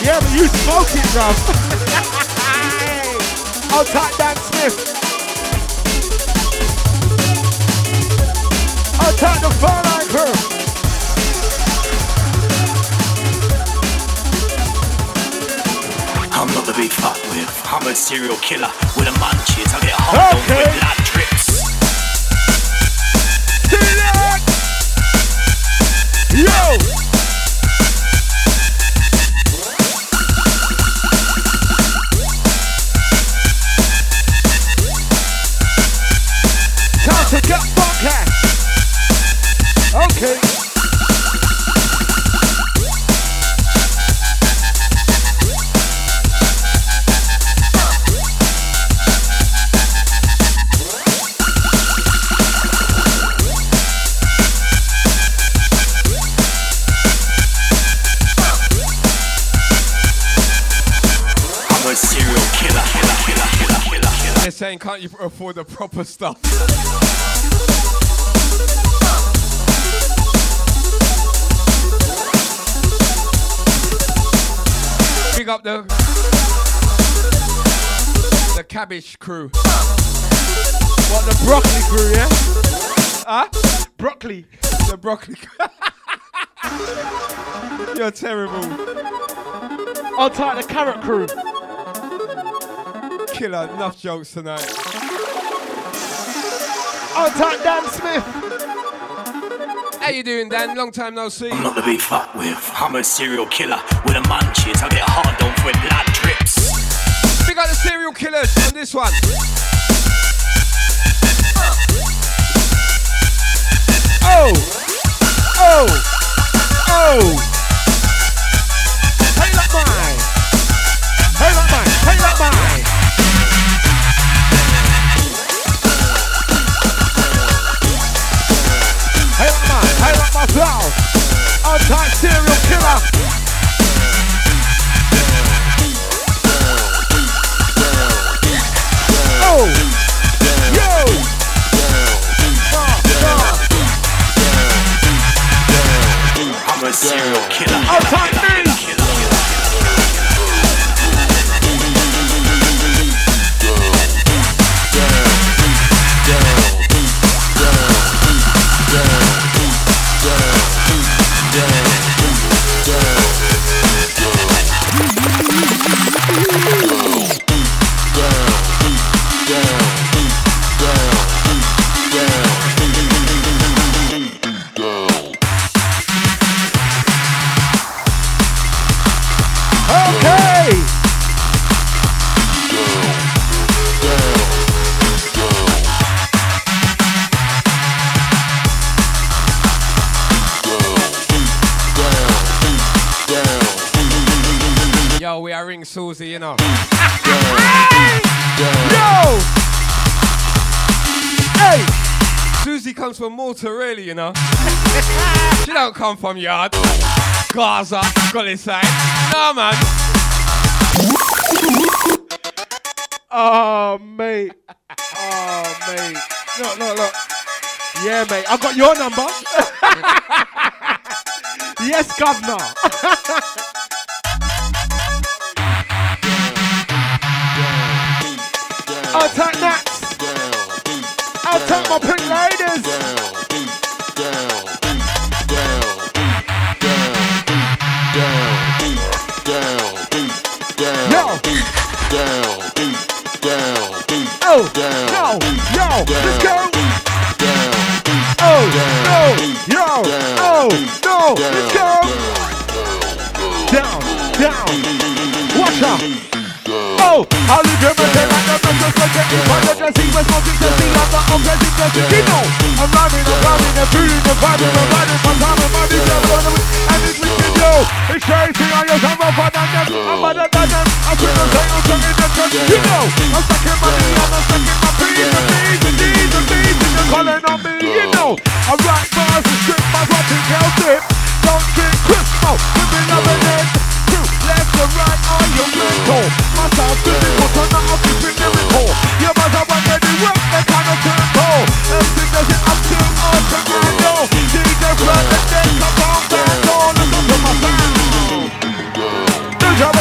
Yeah, but you smoke it, bruv. I'll type Dan Smith. I'll type the Far Line Crew. I'm not the big fuck with. I'm a serial killer with a munchies. I get hard on with blood drips. See that? Yo! Time to get funky. Okay. They're saying, can't you afford the proper stuff? Big up the cabbage crew. What, the broccoli crew, yeah? Huh? Broccoli. The broccoli crew. You're terrible. I'll type the carrot crew. Killer, enough jokes tonight. I'll type Dan Smith. How you doing, Dan? Long time no see. I'm not the big fuck with. I'm a serial killer with a munchies. I get hard on with blood drips. We got the serial killers on this one. Oh! Oh! Oh! Hey, like mine! Hey, like mine! Hey, like mine! Hey, like mine! Hey, like my flow! Untyped serial killer! Oh! Yo! I'm a serial killer. Untyped me! Yo, we are ring Susie, you know. Yo! Hey! Susie comes from Malta, really, you know. She don't come from Yard, Gaza, Gully side. No, man. Oh, mate. Oh, mate. Look. Yeah, mate. I got your number. Yes, governor. I'll take Nats. I'll take my pink ladies. Yo. Oh, yo, let's go. Oh, no, yo, oh, no, let's go. Down. Watch out. Oh, I'll leave you like the best like the see what's smoking to see I'm the unpleasant you know, I'm rhyming and feeling the vibe and riding from time and money and it's wicked yo. It's crazy on your summer fun and I'm better than them. I'm gonna say I'm stuck in the church. You know, I'm stuck in money and I'm stuck in my peas and D's and you're calling on me, you know. I write bars and strip my rocking tail dip. Don't drink Crispo, women loving it. Left or right on your mental. Must have physical, turn that off, you bring lyrical. You must have one ready work, that kind of tempo. Everything does it up to all to handle. DJ Flood, the dead come on, band on, listen to my sound. Good job,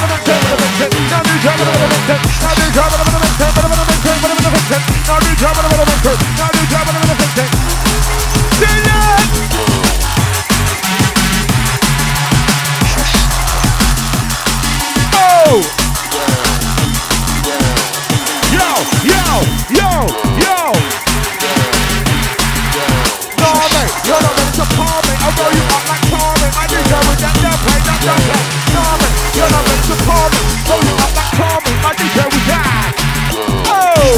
it. Now do job, but I'm gonna fix it, but I'm gonna fix it, but I'm gonna fix it. Now do job, but I'm gonna fix it. Now do job, but I'm gonna fix it. Sing it! Oh! Yo, yo, yo, yo! No, mate, you're not meant to palm me. I'll roll you up like palming. I do job with that dump play, that dump play. No, mate, you're not meant to palm me. Roll you up like palming. I do job with that. Oh!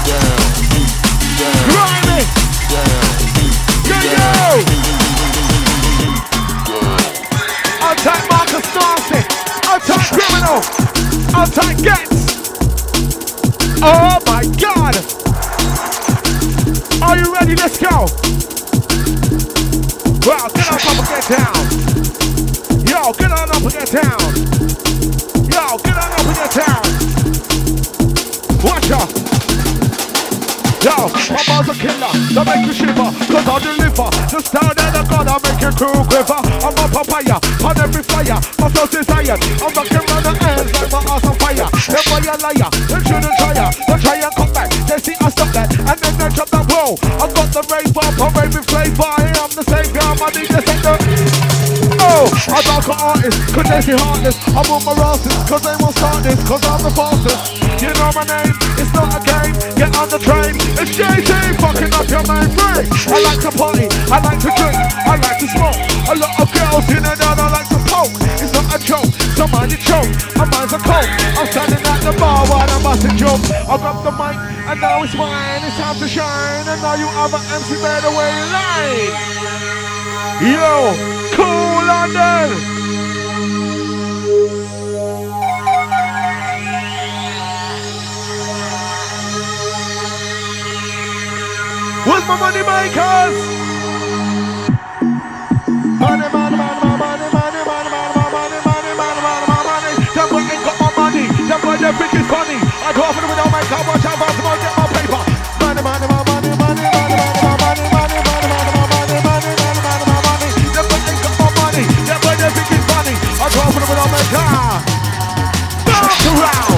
Grimy! Yo, yo! Attack Marcus Nasty! Attack Criminal! Attack Gets! Oh my God! Are you ready? Let's go! Well, get on up and get down! Yo, get on up and get down! Yo, get on up and get down! Watch out! Yo, my bars a killer, that make you shiver, cause I deliver. The style that I got, I make your crew quiver. I'm a papaya, on every flyer, my flow's desired. I'm rocking round the ends like my ass on fire. Them boy a liar, they shouldn't try ya. They try and come back, they see I stop that, and then they drop that roll. I got the rave up, I'm raving flavor. I'm the savior, my DJ center. Oh, I'm like an artist, cause they see heartless. I'm on my asses, cause they won't start this, cause I'm the fastest. You know my name, it's not a game, get on the train. It's JT, fucking up your main free. I like to party, I like to drink, I like to smoke. A lot of girls in and out, I like to poke. It's not a joke, so mind it choke. A mind's a coke, I'm standing at the bar while I'm busting jokes. I grab the mic, and now it's mine, it's time to shine. And now you other MC better way in line. Yo, cool London. Where's my money makers? Money, money, money, money, money, money, money, money, money, money, money, money. That boy ain't got my money. That boy they think it's funny. I go off and without my car, watch out, boss, I'll get my paper. Money, money, money, money, money, money, money, money, money, money, money, money, money, money, money. That boy ain't got my money. That boy they think it's funny. I go off and without my car. Bounce around.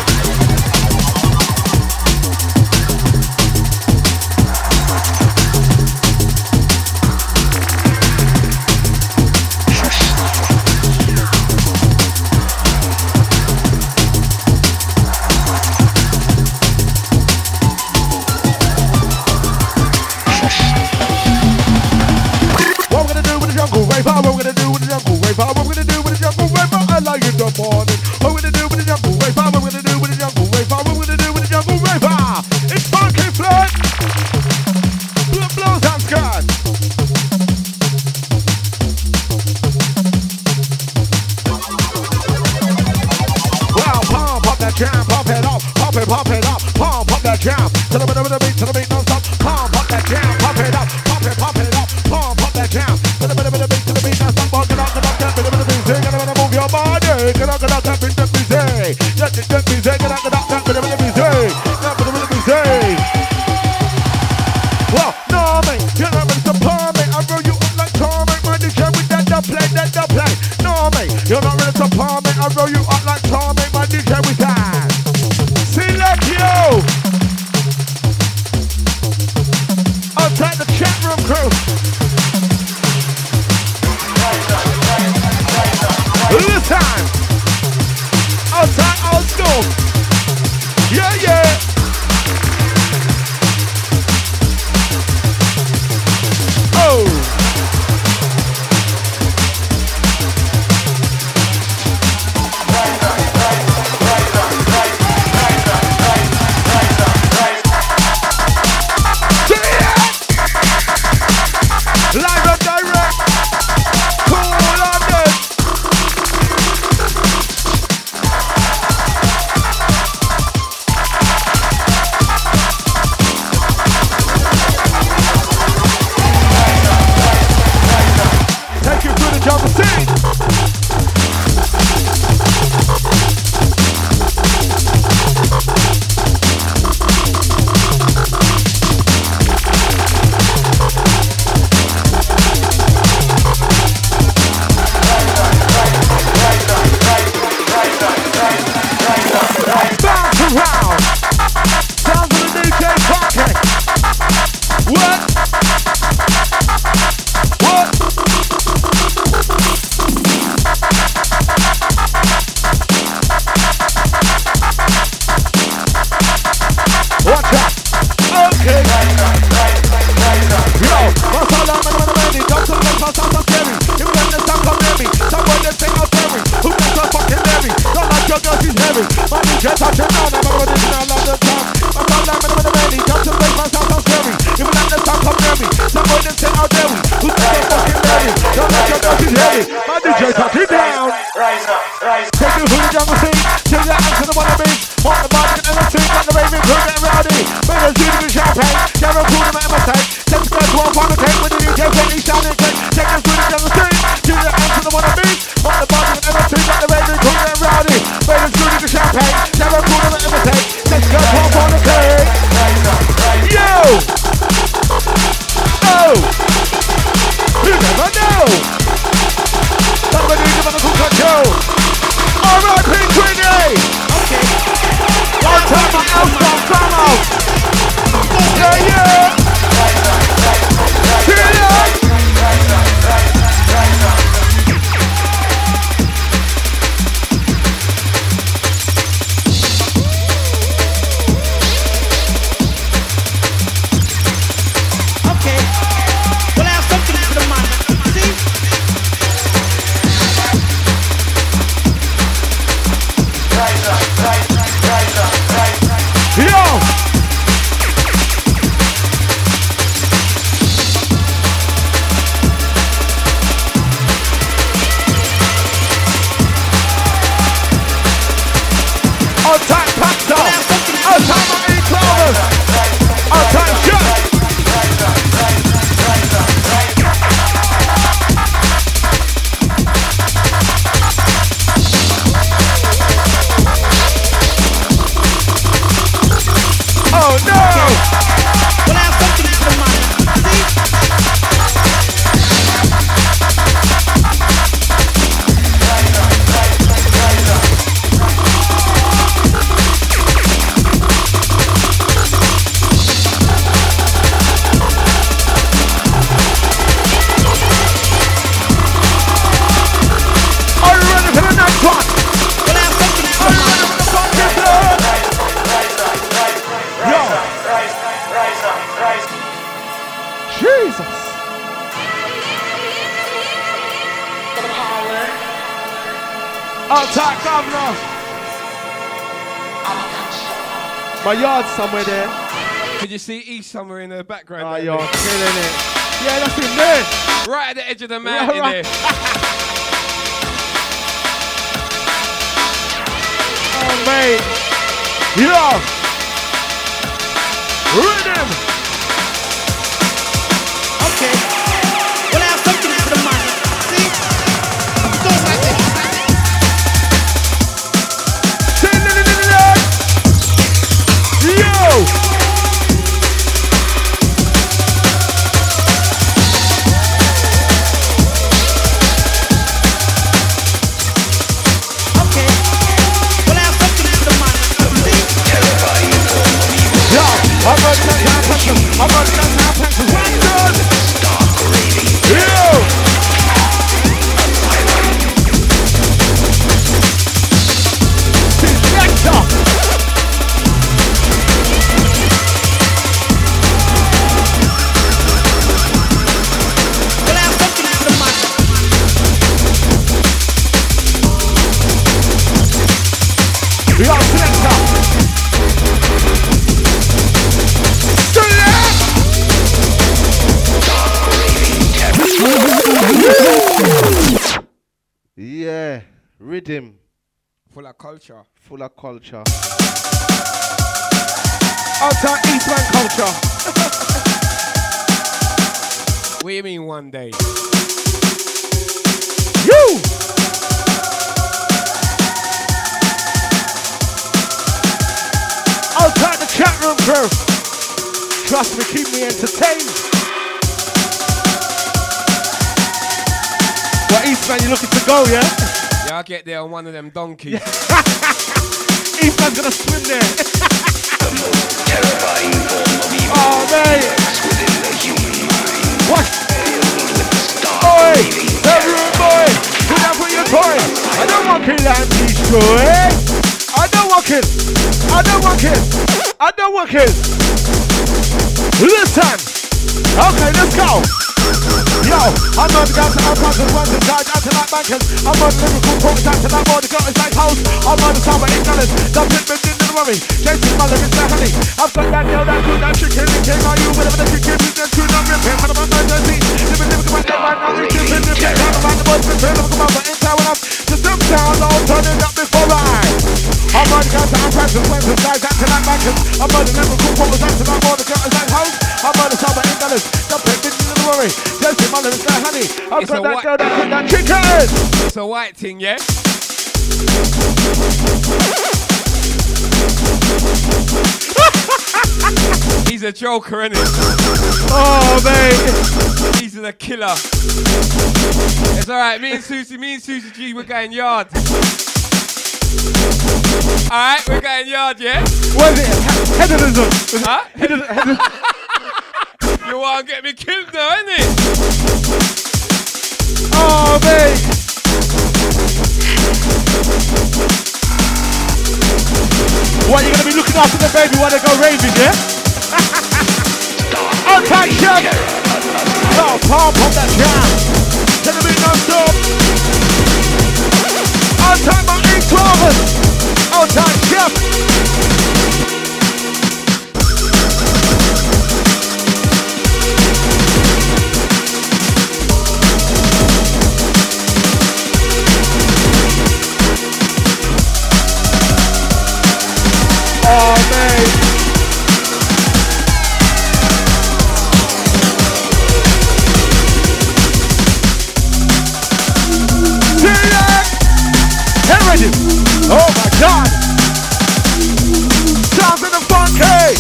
DJ touching down, I'm gonna do now, London town. My son, I'm gonna be ready. Come to make my sound scary. If you let the sound come near me, some boy them say out there. Who's so fucking ready? Don't let your dirty heavy. My DJ touching down. Rise up, rise up. Take you through the jungle scene. Till the answer the one of me. Want the bar, get in the street, got the raving crew getting rowdy. Make us do the champagne. Get a cool them at my take. Take the girls to a farm and take with the DJ, take me sounding great. Take us through the jungle scene. Till the answer the one of me. Want the bar, get in the street, got the raving crew getting rowdy. Make us do the champagne. Get a cool them at my take. Take the girls to a farm and take. Yo! Oh! You never know! Somebody give on the cook show! R.I.P. Twiggy! Okay. One time my outbound, come out! Yeah, yeah! Cheer up! Okay. Well, I have something for the man. See? Rise up, rise up, rise up, rise up. Yo! On time, Pacto! On time, my E-Clovers! On time, Shot! Oh no! Well, I have something for the man. Are you ready for the next one? Well, I have something for the man. Jesus! Attack governor! My yard's somewhere there. Could you see East somewhere in the background? Oh, there, you're mate? killing it. Yeah, that's him there. Right at the edge of the mountain right. there. Oh, mate. Yeah. Rhythm. Okay. Well, I have something for the man. See? Don't like this. Yo. Okay. Well, I have something for the man. See? Yeah. I'm gonna tell you how to punch him. I'm gonna tell you how to punch him. Yo. Selector. Well, I have something for the man. We are selector. Yeah, rhythm, Full of culture. full of culture. Outside Eastman culture. What do you mean one day? You. Outside the chat room crew. Trust me, keep me entertained. What Eastman, you looking to go, yeah? Yeah, I'll get there on one of them donkeys. Eastman's gonna swim there. Oh, mate. What? Oi, everyone boy, put up with your toy. I don't want kill and destroy. I don't want kill. I don't want kill. I don't want kill. Listen. Okay, let's go. Yo, I'm not the guy to outpunch and run to charge out to like bankers. I'm not lyrical talks out to like more the girls like hoes. I'm on the side of ignorance. Don't put me in the worry. Chasing my lyrics to honey. I've got that girl that do that chicken. It came on you, whatever the chicken is. Then tune up, rip him. I'm on my jersey. Living right now. It's different. Living about the boys. Prepared to come out for intel when I'm to some town. All turning up before I'm on the guy to outpunch and run to guys out to like bankers. I'm on the lyrical talks out to like more the girls like hoes. I'm on the side of ignorance. Don't put me in the worry. Chasing my lyrics to honey. I've got that girl that do that chicken. It's a white thing, yeah? He's a joker, isn't he? Oh, mate. He's a killer. It's alright, me and Susie G, we're going yard. Alright, we're going yard, yeah? What is it? Hedonism. Huh? Hedonism. You want to get me killed now, isn't it? Oh, mate. What, you're going to be looking after the baby while they go raving, yeah? Okay, chef. Oh, pump on that jam. Gonna be non-stop. On time, my 8-12. On time, chef. Oh, mate. Heritage. Oh my God. Sounds in the funky.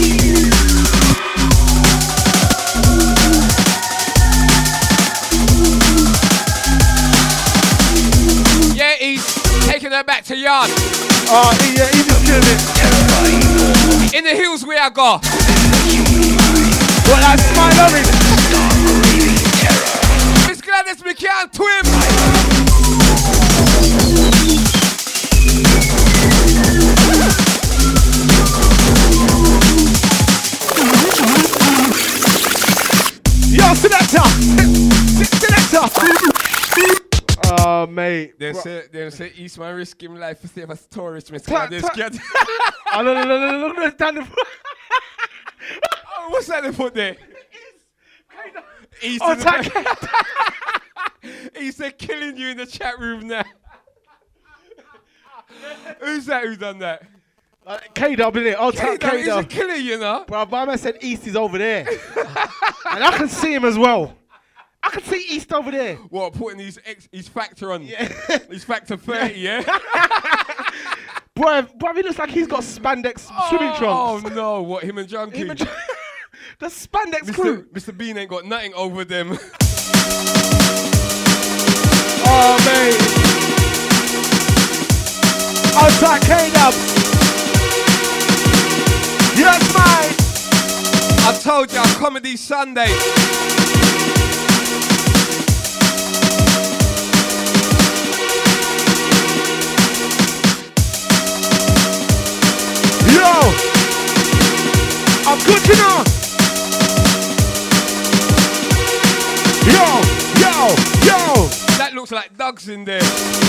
Yeah, he's taking her back to yard. Oh, yeah, he's just killing it. In the hills we are go. Well, that's my loving. Miss Gladys McCann to him. Yo, selector. Oh, mate. They say Eastman risk him life to save us tourists, Miss Gladys. Oh, no, stand up. Oh, what's that they put there? He said killing you in the chat room now. Who's that who done that? K-Dub, innit? I'll take K-Dub. He's a K-Dub. killer, you know. Bro, my man said East is over there. And I can see him as well. I can see East over there. What, putting his factor on? Yeah. His factor 30, yeah? Bro, he looks like he's got spandex swimming trunks. Oh, no. What, him and Junkie? The spandex crew. Mr. Bean ain't got nothing over them. Oh, mate. Outside K-Dub. Yes, mate. I told you, Comedy Sunday. Yo, I'm good, you know. Yo. That looks like Doug's in there.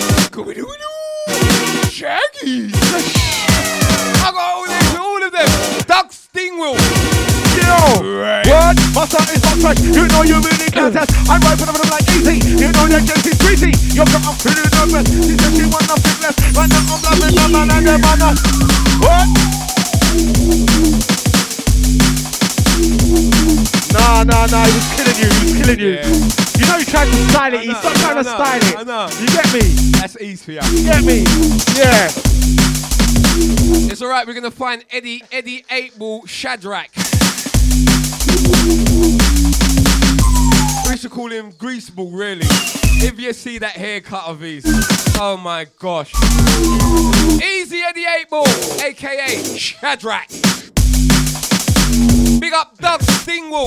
Shaggy. I got all of them. Doug Stingwell. Yo, Right. what? My son is not fresh. You know you really can't test. I'm right for them like easy. You know that Jessie's greasy. Yo, I'm feeling nervous. She said she want nothing less. Right now I'm loving the man and the man. What? Nah, he was killing you. Yeah. You know he tried to style it. He's not trying to style it. I know. You get me? That's easy for you. You get me? Yeah. It's alright, we're gonna find Eddie 8-Ball Shadrach. We should call him Greaseball, really. If you see that haircut of his. Oh my gosh. Easy Eddie 8-Ball, aka Shadrach. Big up Doug Stingwell.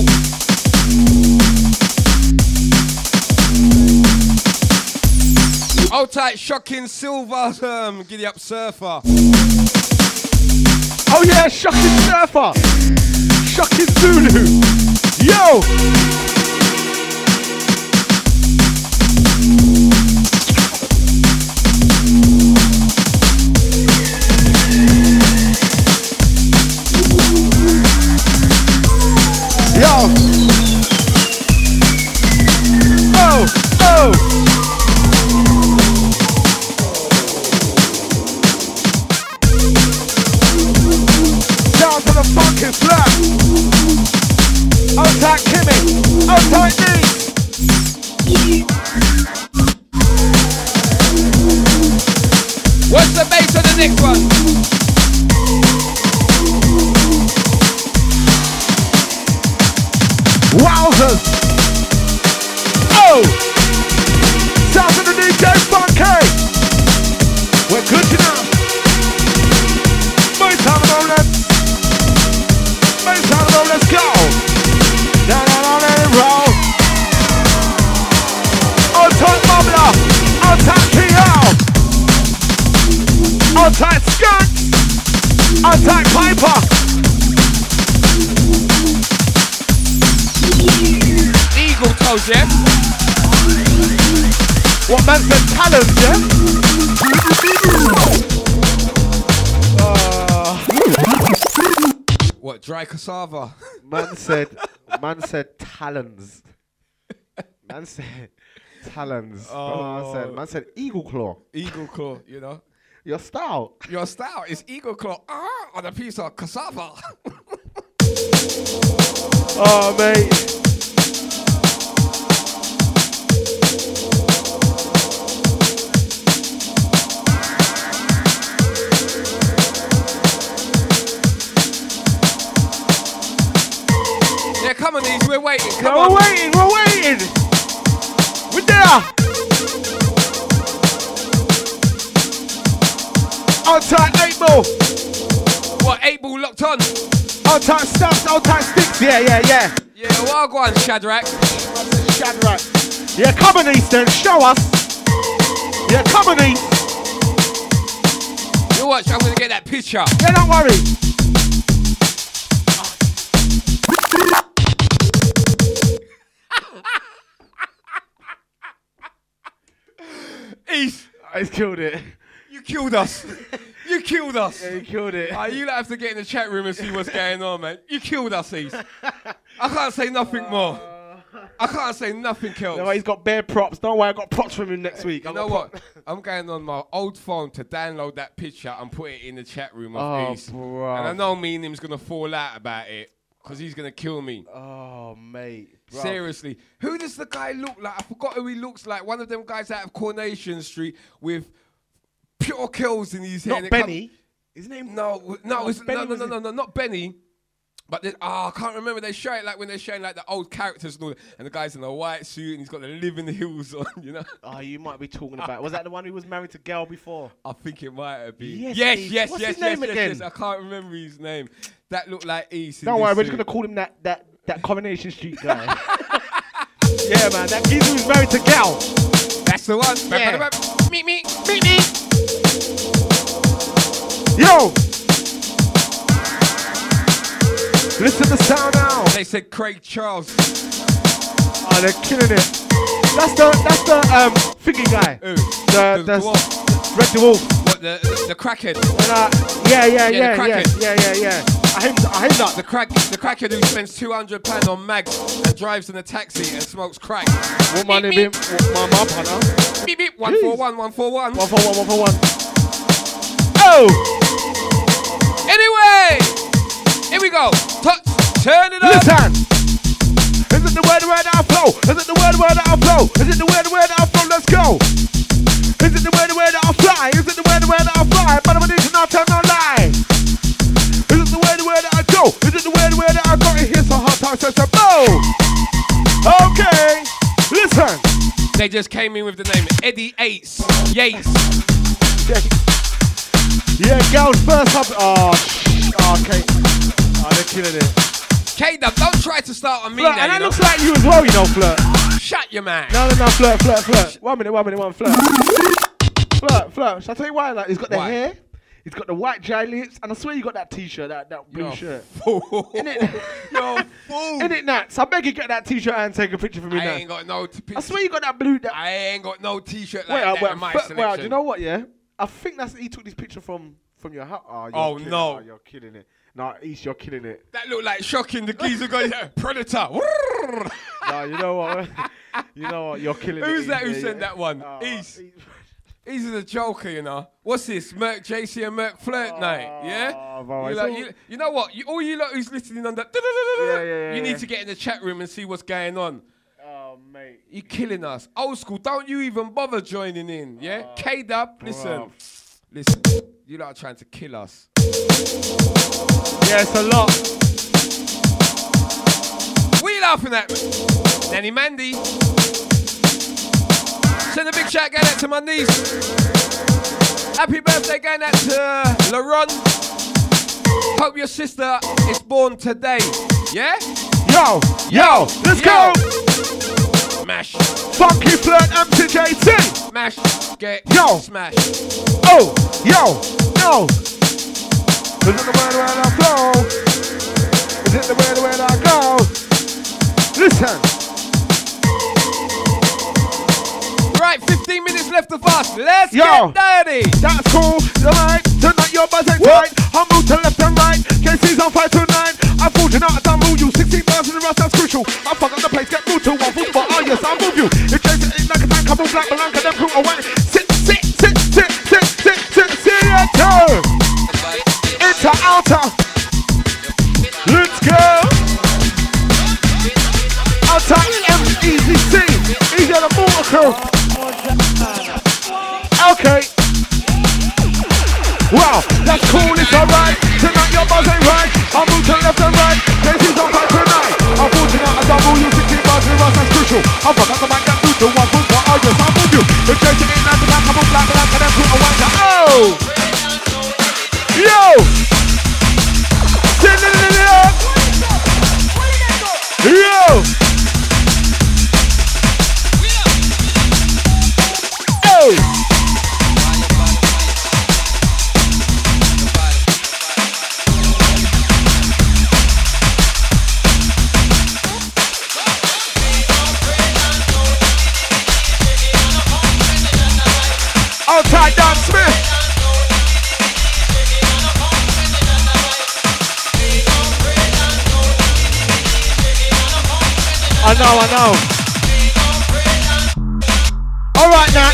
Hold tight, Shocking Silver, Giddy Up Surfer. Oh yeah, Shocking Surfer. Shocking Zulu. Yo. Flirt. Old tight Kimmy. Old tight Dee. What's the bass of the next one? Wowzers. Oh. Sounds of the DJ Funky. We're good to know. Let's go. No, let it roll. On tight Mobler. On tight P.O. On tight Skunk. On tight Piper. Eagle toes, yeah? What man said talent, yeah? What, dry cassava? Man said talons. Man said talons. Oh. Man said eagle claw. Eagle claw, you know? Your style. Your style is eagle claw on a piece of cassava. Oh, mate. Yeah, come on, these. We're waiting. Come No, on. we're waiting. We're there. On tight 8 ball. What, 8 ball locked on? On tight stumps, on tight sticks. Yeah. Yeah, well, go on, Shadrach. Shadrach. Yeah, come on, East then. Show us. Yeah, come on, East. You watch, I'm going to get that picture. Yeah, don't worry. East. He's killed it. You killed us. You killed us. Yeah, he killed it. You have to get in the chat room and see what's going on, man. You killed us, East. I can't say nothing more. I can't say nothing else. No, he's got bare props. Don't worry, I got props from him next week. You know what? I'm going on my old phone to download that picture and put it in the chat room of East. Bro. And I know me and him's going to fall out about it because he's going to kill me. Oh, mate. Bruv. Seriously. Who does the guy look like? I forgot who he looks like. One of them guys out of Coronation Street with pure kills in his head. Not Benny. His name? No, Benny not Benny. But I can't remember. They show it like when they're showing like the old characters and all that, and the guy's in a white suit and he's got the Living Hills on, you know. Oh, you might be talking about. Was that the one who was married to Gail before? I think it might have been. Yes. What's his name again? Yes. I can't remember his name. That looked like East. Don't worry, we're just gonna call him that Coronation Street guy. Yeah, man. That geezer who's married to Gail. That's the one. Yeah. Meet me. Yo. Listen to the sound now. They said Craig Charles. Oh, they're killing it. That's the thingy guy. Who? The dwarf. Red Dwarf. What, the crackhead? Yeah. the crackhead. Yeah. I hate that. The crackhead who spends £200 on mags and drives in a taxi and smokes crack. What my name him? My partner. Beep beep. 141. 141. 141. Oh. Anyway, here we go. Touch. Turn it up. Listen. Is it the word that I flow? Is it the word that I flow? Is it the word that I flow? Let's go. Is it the word that I fly? Is it the word that I fly? But I'm a nation, not tell no lie. Is it the word that I go? Is it the word that I go? It hits a hot time, says a boom. Okay. Listen. They just came in with the name Eddie Yates. Yeah, girls first up. Oh, okay. Oh, they're killing it. K-Dub, don't try to start on me Flirt, now, and that you know? looks like you as well, you know, Flirt. Shut your mouth. No, Flirt. 1 minute, Flirt. Shall I tell you why? Like, he's got the Why? hair, he's got the white dry lips, and I swear you got that t-shirt, that blue shirt. Fool. Innit? You're a fool. Innit, Nats? I beg you get that t-shirt and take a picture for me I now. ain't got no I swear you got that blue. I ain't got no t-shirt like that in my selection. Well, do you know what, yeah? I think he took this picture from your house. Oh, no. You're killing it. No, East, you're killing it. That looked like shocking. The geezer got Predator. No, you know what? You're killing it. Who's that East, who sent that one? East. He's a joker, you know. What's this? Merc JC and Merc Flirt night, yeah? bro, You know what? All you lot who's listening on that, you need to get in the chat room and see what's going on. Oh, mate. You're killing us. Old school, don't you even bother joining in, yeah? K-Dub, listen. Listen, you lot are trying to kill us. Yeah, it's a lot. What are you laughing at? Nanny Mandy. Send a big shout going out to my niece. Happy birthday going out to LaRon. Hope your sister is born today. Yeah? Yo, let's go. Smash. Funky Flirt MCJT. Smash. Get smash. Oh, yo. Is it the way where I flow? Is it the way I go? Listen. Right, 15 minutes left of us. Let's Yo, get dirty. That's cool. Alright, tonight you're buzzing tight. I'm moved to left and right. KC's on 5 tonight. I'm forging out, I move you. 16 bars in the rust, that's crucial. I fuck up the place, get moved to 1 foot, but oh yes, I'll move you. If chasing it like a tank, come on, black, Blanca, them crew away. Sit, into outer. Let's go. Outer M-E-Z-C. Easy on the motor crew. Okay. Wow, that's cool, it's alright. Tonight your buzzing right. I'll move to left and right. KC's on fire tonight. I'm forging out a double U 16 bars in the rust, that's crucial. I'll fuck up the back, get moved to 1 foot, but oh yes, I'll move you. If chasing it like a tank, come on, black, and then put away. Oh! Yo! Yo! Oh! Outside Dan Smith! I know. All right now.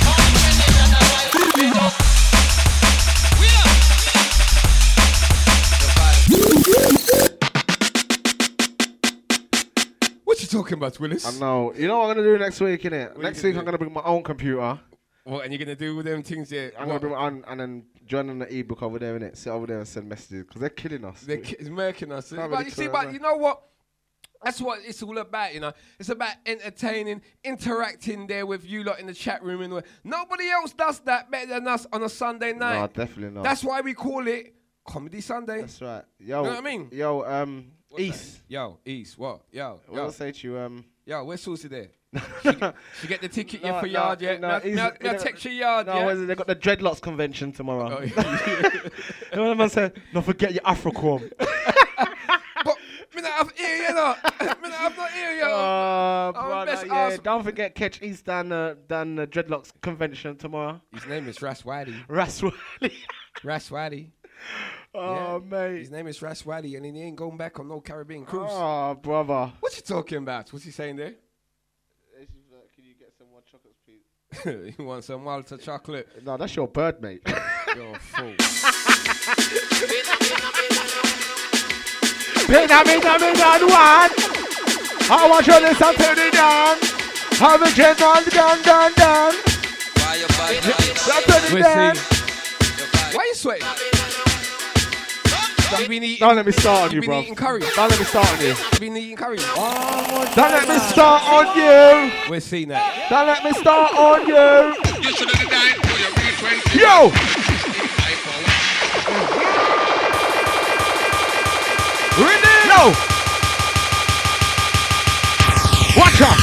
What you talking about, Willis? I know. You know what I'm gonna do next week, innit? Next week I'm gonna bring my own computer. What, and you're gonna do with them things there? I'm gonna bring my own and then join on the ebook over there, innit? Sit over there and send messages because they're killing us. They're murking us. Can't But really you see, tell, but man. you know what? That's what it's all about, you know. It's about entertaining, interacting there with you lot in the chat room. And nobody else does that better than us on a Sunday night. No, definitely not. That's why we call it Comedy Sunday. That's right. Yo, You know what I mean? Yo, What's East. that? Yo, East, what? Yo, What I'll say to you, Yo, where's Susie there? she get the ticket No, for no, yard yet? no, Now text your yard No, yet? they've got the Dreadlocks convention tomorrow. Oh, yeah. You know what I'm saying? Don't forget your Afrochrome. But me not have ear, you know. Me not have no ear, you know. Brother, best yeah. ass- Don't forget catch East down the Dreadlocks convention tomorrow. His name is Raswadi. Raswali. Raswadi. Oh, mate. His name is Raswadi, and he ain't going back on no Caribbean cruise. Oh, brother. What you talking about? What's he saying there? Can you get some more chocolates, please? You want some Malta chocolate? No, that's your bird, mate. You're a fool. One. I want you to listen to the down. Have a general down. We'll see. Why you sweating? You been eating, Don't let me start on you, been bro. eating curry? Don't let me start on you. You been eating curry? Don't let me start on you. We're seeing that. Don't let me start on you. Yo. Yo. Watch out.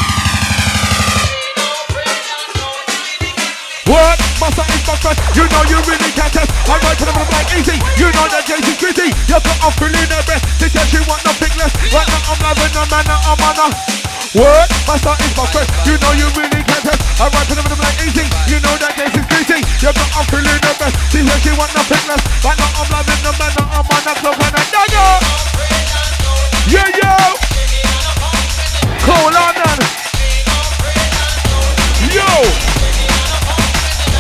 What? Massa is my friend. You know you really can't test. I write to them like easy. You know that Jaycee's gritty. You got off feeling their best. She said she want nothing less. Right now I'm loving no man, I'm on a. What? Massa is my friend. You know you really can't test. I write to them like easy. You know that Jaycee's gritty. You got off feeling their best. She said she want nothing less. Right now I'm loving no man, I'm on a club and a dagger. Yeah, yo. Cool London. Yo.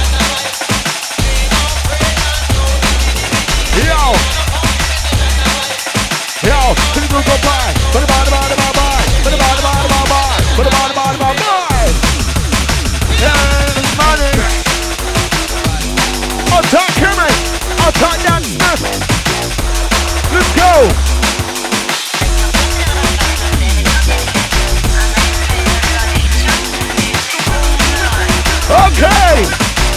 Okay.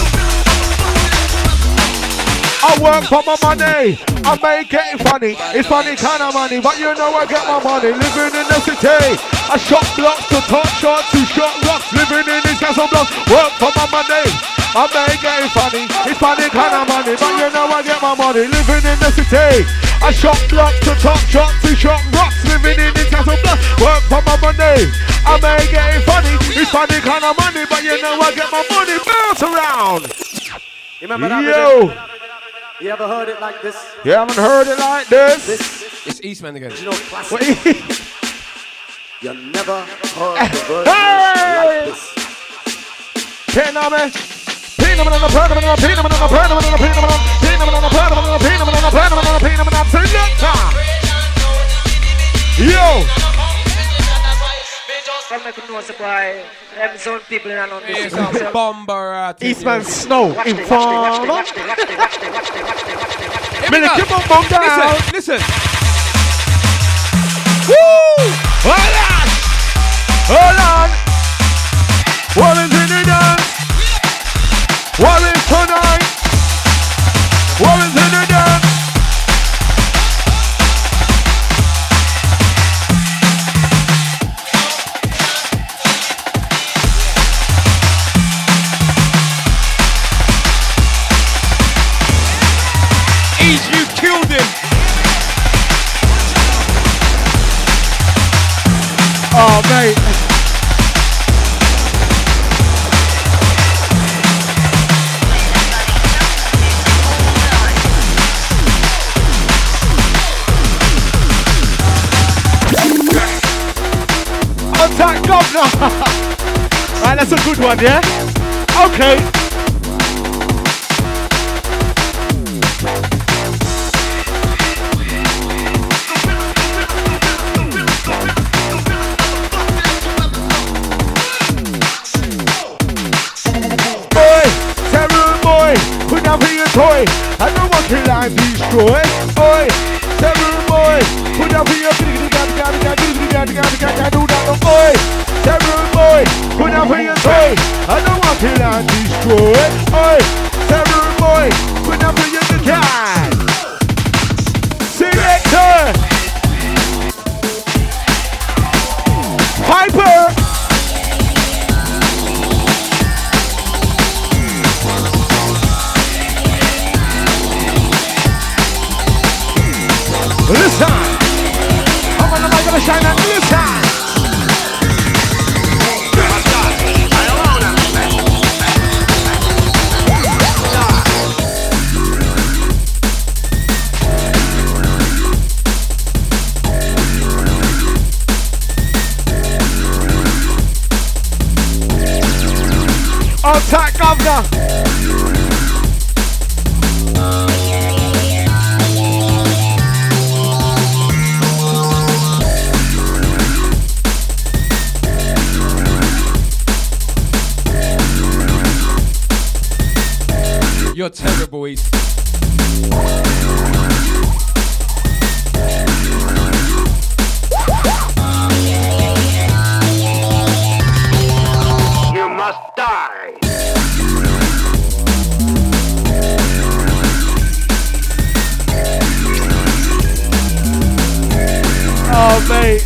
I work for my money, I make it funny. It's funny kind of money, but you know I get my money. Living in the city, I shot blocks to top shots to shot rocks. Living in these castle blocks, work for my money. I make it funny, it's funny kind of money, but you know I get my money. Living in the city, I shot blocks to top shots to shot rocks. Living in these castle blocks, work for my money. I make it funny, it's funny kind of money, but you know I get my money. Bounce around. You remember that? Yo. You ever heard it like this? You haven't heard it like this? It's Eastman again. You know, classic. You never heard the verse like this. Yo! I'm making no supply. Them zone people in on this. It's bomber. Eastman Snow, Informer. Watch the. Millie, come on, bomb down. Listen. Woo! Hold on! Hold on! Warren's in the dance. Warren's tonight. Warren's in the dance. You killed him. Oh, mate. Attack Governor. Right, that's a good one, yeah? Okay. Toy, I know what can I destroy. Oi, terror boy, put up your oi, terror boy, put up your toy. I know what can I destroy. Oi, terror boy, put up your cat. Selector, Piper. This time, I'm gonna shine on this time. Attack Governor. You're terrible, East. You must die. Oh, mate.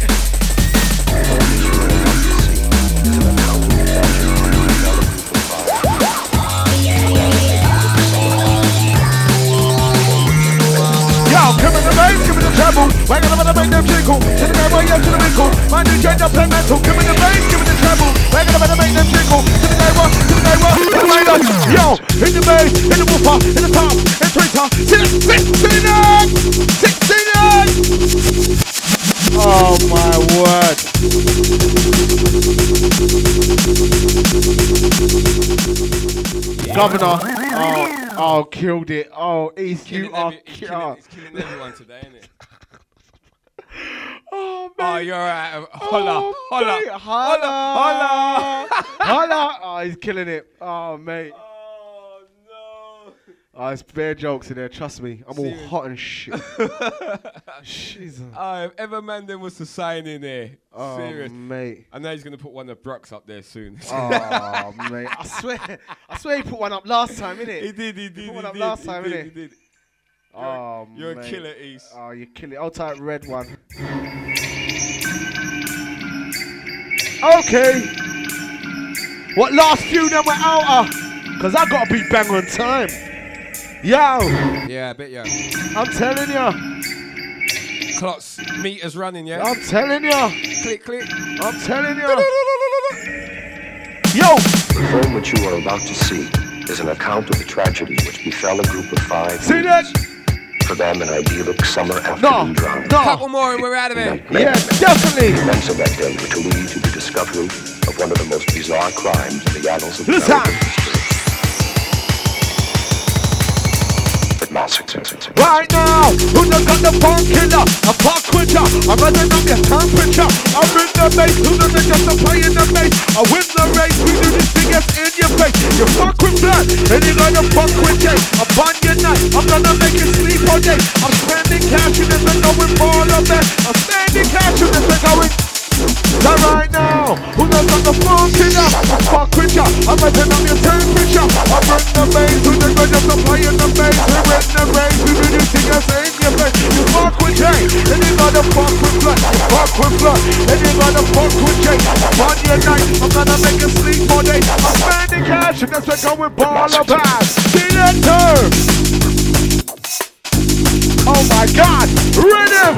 Give me the bass, give me the treble. We're gonna make them jiggle. To the guy where you to the wrinkle. My new change up play mental. Give me the bass, give me the treble. We're gonna make them jiggle. To the guy where, to the guy where. To the guy where. Yo, hit the bass, hit the woofer, hit the top, hit the tweeter. 69! 69! Oh my word. Governor. Oh, killed it. Oh, East, you are killed. It's killing everyone today, isn't it? Oh, man. Oh, you're right. Holla, holla, mate. holla, holla. Holla. Oh, he's killing it. Oh, mate. Oh, no. Oh, it's bare jokes in there, trust me. I'm Serious? all hot and shit. Jesus. If ever Mandan was to sign in there, Oh, serious. mate. I know he's going to put one of Brock's up there soon. Oh, mate. I swear he put one up last time, innit? He did. put one up last time, innit? He did. Oh, You're mate. a killer, East. Oh, you kill it. I'll type red one. Okay. What last few then we're out of? Because I got to be bang on time. Yo. Yeah, I bet you. I'm telling you. Clocks, meters running, yeah? I'm telling you. Click. I'm telling you. Yo. The film which you are about to see is an account of the tragedy which befell a group of 5. See that? For them, an idyllic summer afternoon drama. Couple more and we're out of it. Yeah, definitely. The events of that day were to lead to the discovery of one of the most bizarre crimes in the annals of Listen. American history. The massacre. Right now, who done got the phone killer? A park quencher, I'm running up your temperature. I'm in the base, who doesn't just a play in the base? I win the race, we do this thing that's in your face. You fuck with blood, and you gonna fuck with Jay. Upon your night, I'm gonna make you sleep all day. I'm spending cash in this and going for all of that. I'm spending cash in this and going. So right now, who done got the phone killer? A park quencher, I'm running up your temperature. I'm in the base, who done just a play in the base? We're in the race, we do this thing that's in your face. You fuck with Jay, and you gotta fuck with blood. You fuck with blood, and you gotta fuck with Jay. On your night, I'm gonna make you sleep all day. I'm spending cash, and that's what going ball about. See that turn. Oh my God, rhythm.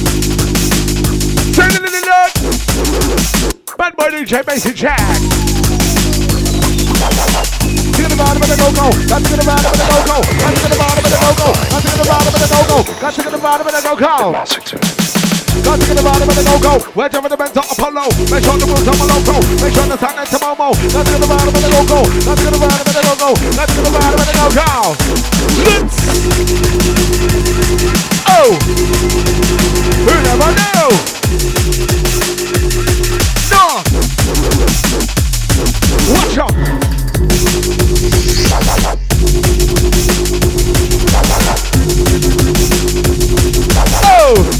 Turn it in the nut. Bad boy DJ Mason Jack. To the bottom of the go-go. Got to the bottom of the go-go. Got to the bottom of the go-go. Got to the bottom of the go-go. Got to the bottom of the go-go. Got to the bottom of the go-go. Wedge over the Benz Apollo. Make sure the wheels on my logo. Make sure the sign is to Momo. Got to the bottom of the go-go. Got to the bottom of the go-go. Got to the bottom of the go-go. Let's. Oh. Who never knew? No. Watch out. Oh.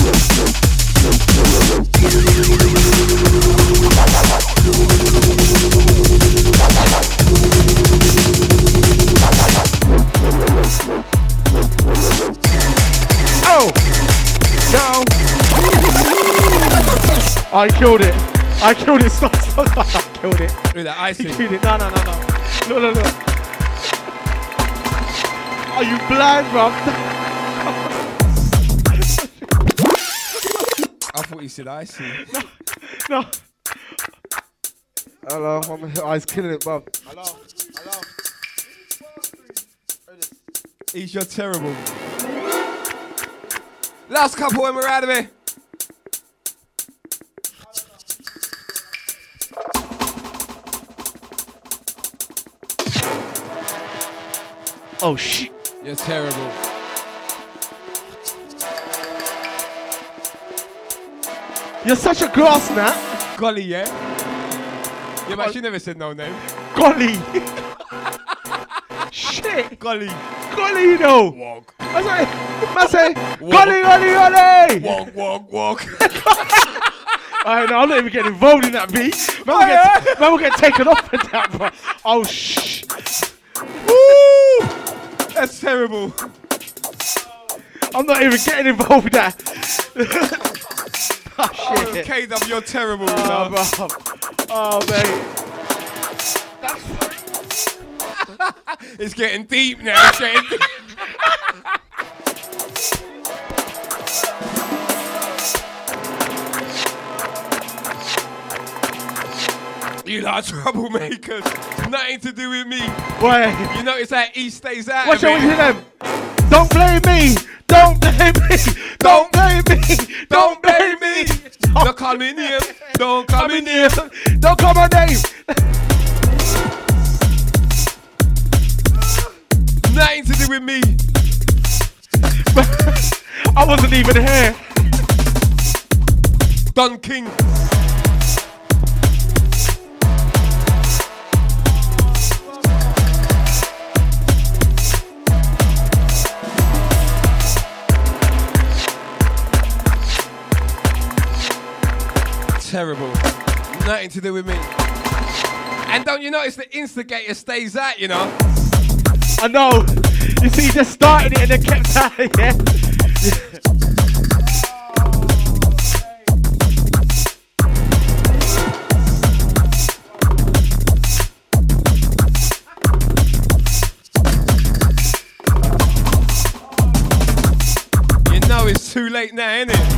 Oh. No. I killed it. I killed it. Stop. I killed it. Look at that icing. He killed it. No. No. Are you blind, bro? I thought you said icing. No. Hello. I was killing it, bro. Hello. East, you're terrible. Last couple and we're out of here. Oh shit. You're terrible. You're such a grass nut. Golly, yeah? Yeah, but she never said no name. Golly. Shit. Golly. Golly, you know. Walk. I say, golly. Walk. I know, I'm not even getting involved in that beat. Man will get taken off with that, bro. Oh, shh. Woo! That's terrible. I'm not even getting involved with that. Oh, shit. KW, you're terrible. Oh, bro. Oh, mate. It's getting deep now. It's getting deep. You lot of troublemakers. Nothing to do with me. Why? You notice that he stays out Watch of out it. with them. Don't blame me. Don't blame me. Don't blame me. Don't blame me. Don't call me name. Don't call me name. Don't call my name. Nothing to do with me. I wasn't even here. Don King. terrible. Nothing to do with me. And don't you notice the instigator stays out, you know? I know. You see, he just started it and then kept at it, yeah? You know it's too late now, isn't it?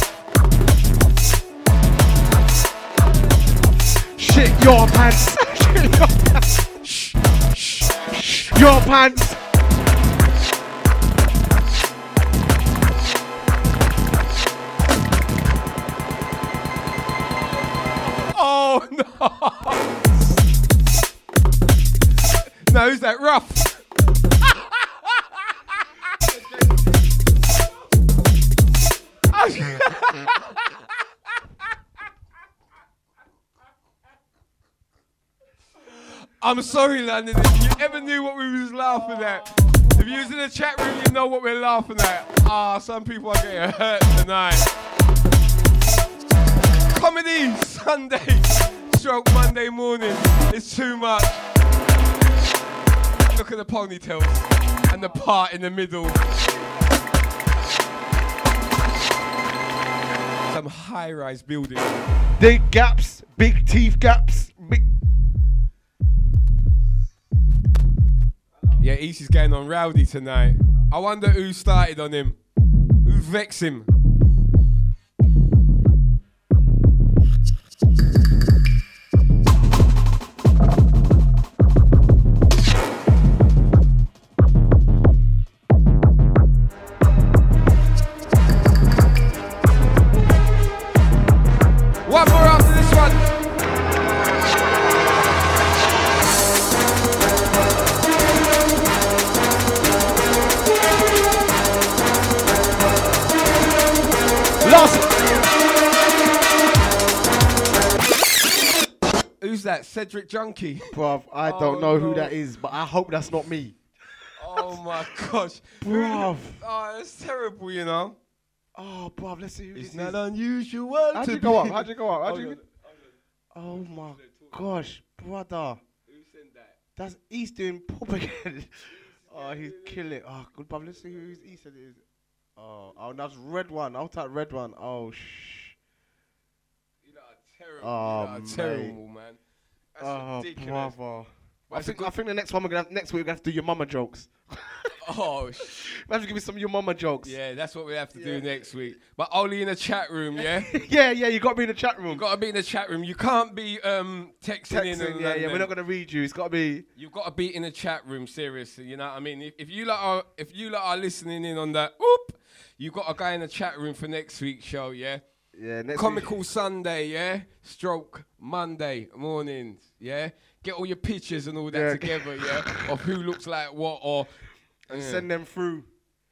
Shit your pants. Shit your pants. Shh, shh, shh. Your pants. Oh no! No, who's that? Rough. I'm sorry, London. If you ever knew what we was laughing at, if you was in the chat room, you know what we're laughing at. Some people are getting hurt tonight. Comedy Sunday, stroke Monday morning. It's too much. Look at the ponytails and the part in the middle. Some high-rise building. Big gaps, big teeth gaps, big. Yeah, Eassy's going on rowdy tonight. I wonder who started on him. Who vexed him? One more after this one. Who's that? Cedric Junkie? Bruv, I don't know who that is, but I hope that's not me. Oh my gosh. Bruv. Oh, that's terrible, you know. Oh, bruv, let's see who It's this not is. unusual. How'd to you go up? be- How'd you go up? How'd Hold you... on. Oh my gosh, brother. Who sent that? That's East doing pop again. Oh, he's killing it. Oh, good, bruv. Let's see who East said it is. Oh, that's red one. I'll type red one. Oh, shh. You lot are terrible. Oh, you lot are terrible, man. That's ridiculous. brother. But I think the next one next week we're gonna have to do your mama jokes. Oh, Imagine give me some of your mama jokes. yeah, that's what we have to do next week. But only in the chat room, yeah? yeah, you got to be in the chat room. You've got to be in the chat room. You can't be texting in. And yeah, we're not gonna read you. It's got to be. You've got to be in the chat room, seriously. You know what I mean? If you lot are listening in on that, you've got to go in the chat room for next week's show, yeah? Yeah, next Comical week. Sunday, yeah? Stroke Monday mornings, yeah? Get all your pictures and all that together, yeah? Of who looks like what, or... And send them through.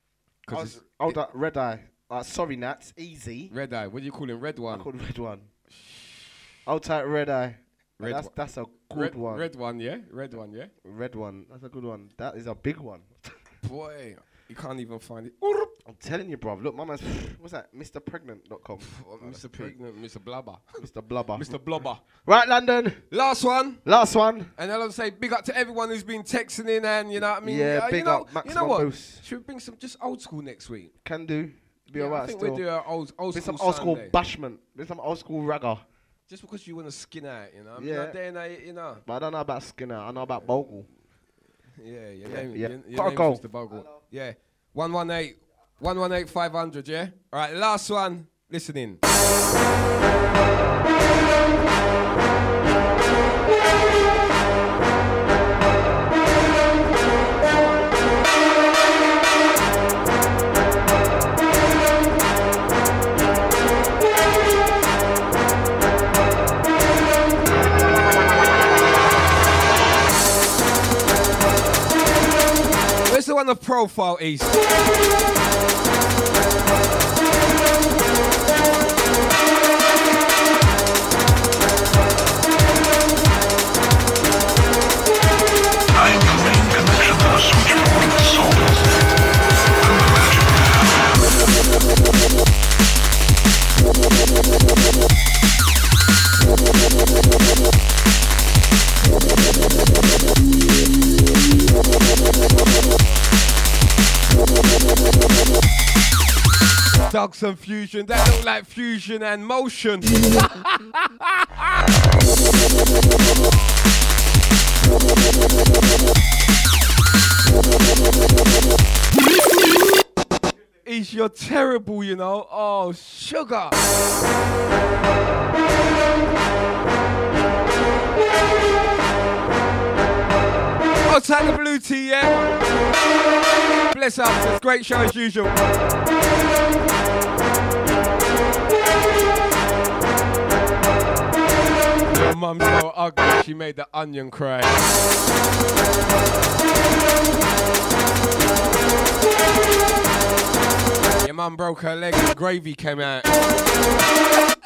That red eye. Sorry, Nats. Easy. Red eye. What do you call him? Red one? I call it red one. I'll type red eye. That's a good one. Red one, yeah? Red one, yeah? Red one. That's a good one. That is a big one. Boy, you can't even find it. I'm telling you, bruv. Look, my man's... What's that? MrPregnant.com. Mr. Pregnant, Mr. Blubber. Mr. Blubber. Mr. Blubber. Right, London. Last one. And I'll say big up to everyone who's been texting in and, you know what I mean? Yeah, big up. You know what? Boost. Should we bring some just old school next week? Can do. Be I alright think still. we'll do our old school some old school Sunday. bashment. There's some old school ragga. Just because you want to skin out, you know? Yeah. Not day and night, you know? But I don't know about Skinner. I know about Bogle. Yeah, your Yeah, name, yeah. Your Gotta name go. is Mr. Bogle. Yeah. 118 500, yeah? All right, last one. Listen in. Where's the one of Profile East? Dogs and fusion, that look like fusion and motion. Ish, you're terrible, you know. Oh, sugar. Oh, Tiger Blue Tea, yeah. Bless up. It's a great show as usual. Your mum's so ugly, she made the onion cry. Your mum broke her leg and gravy came out.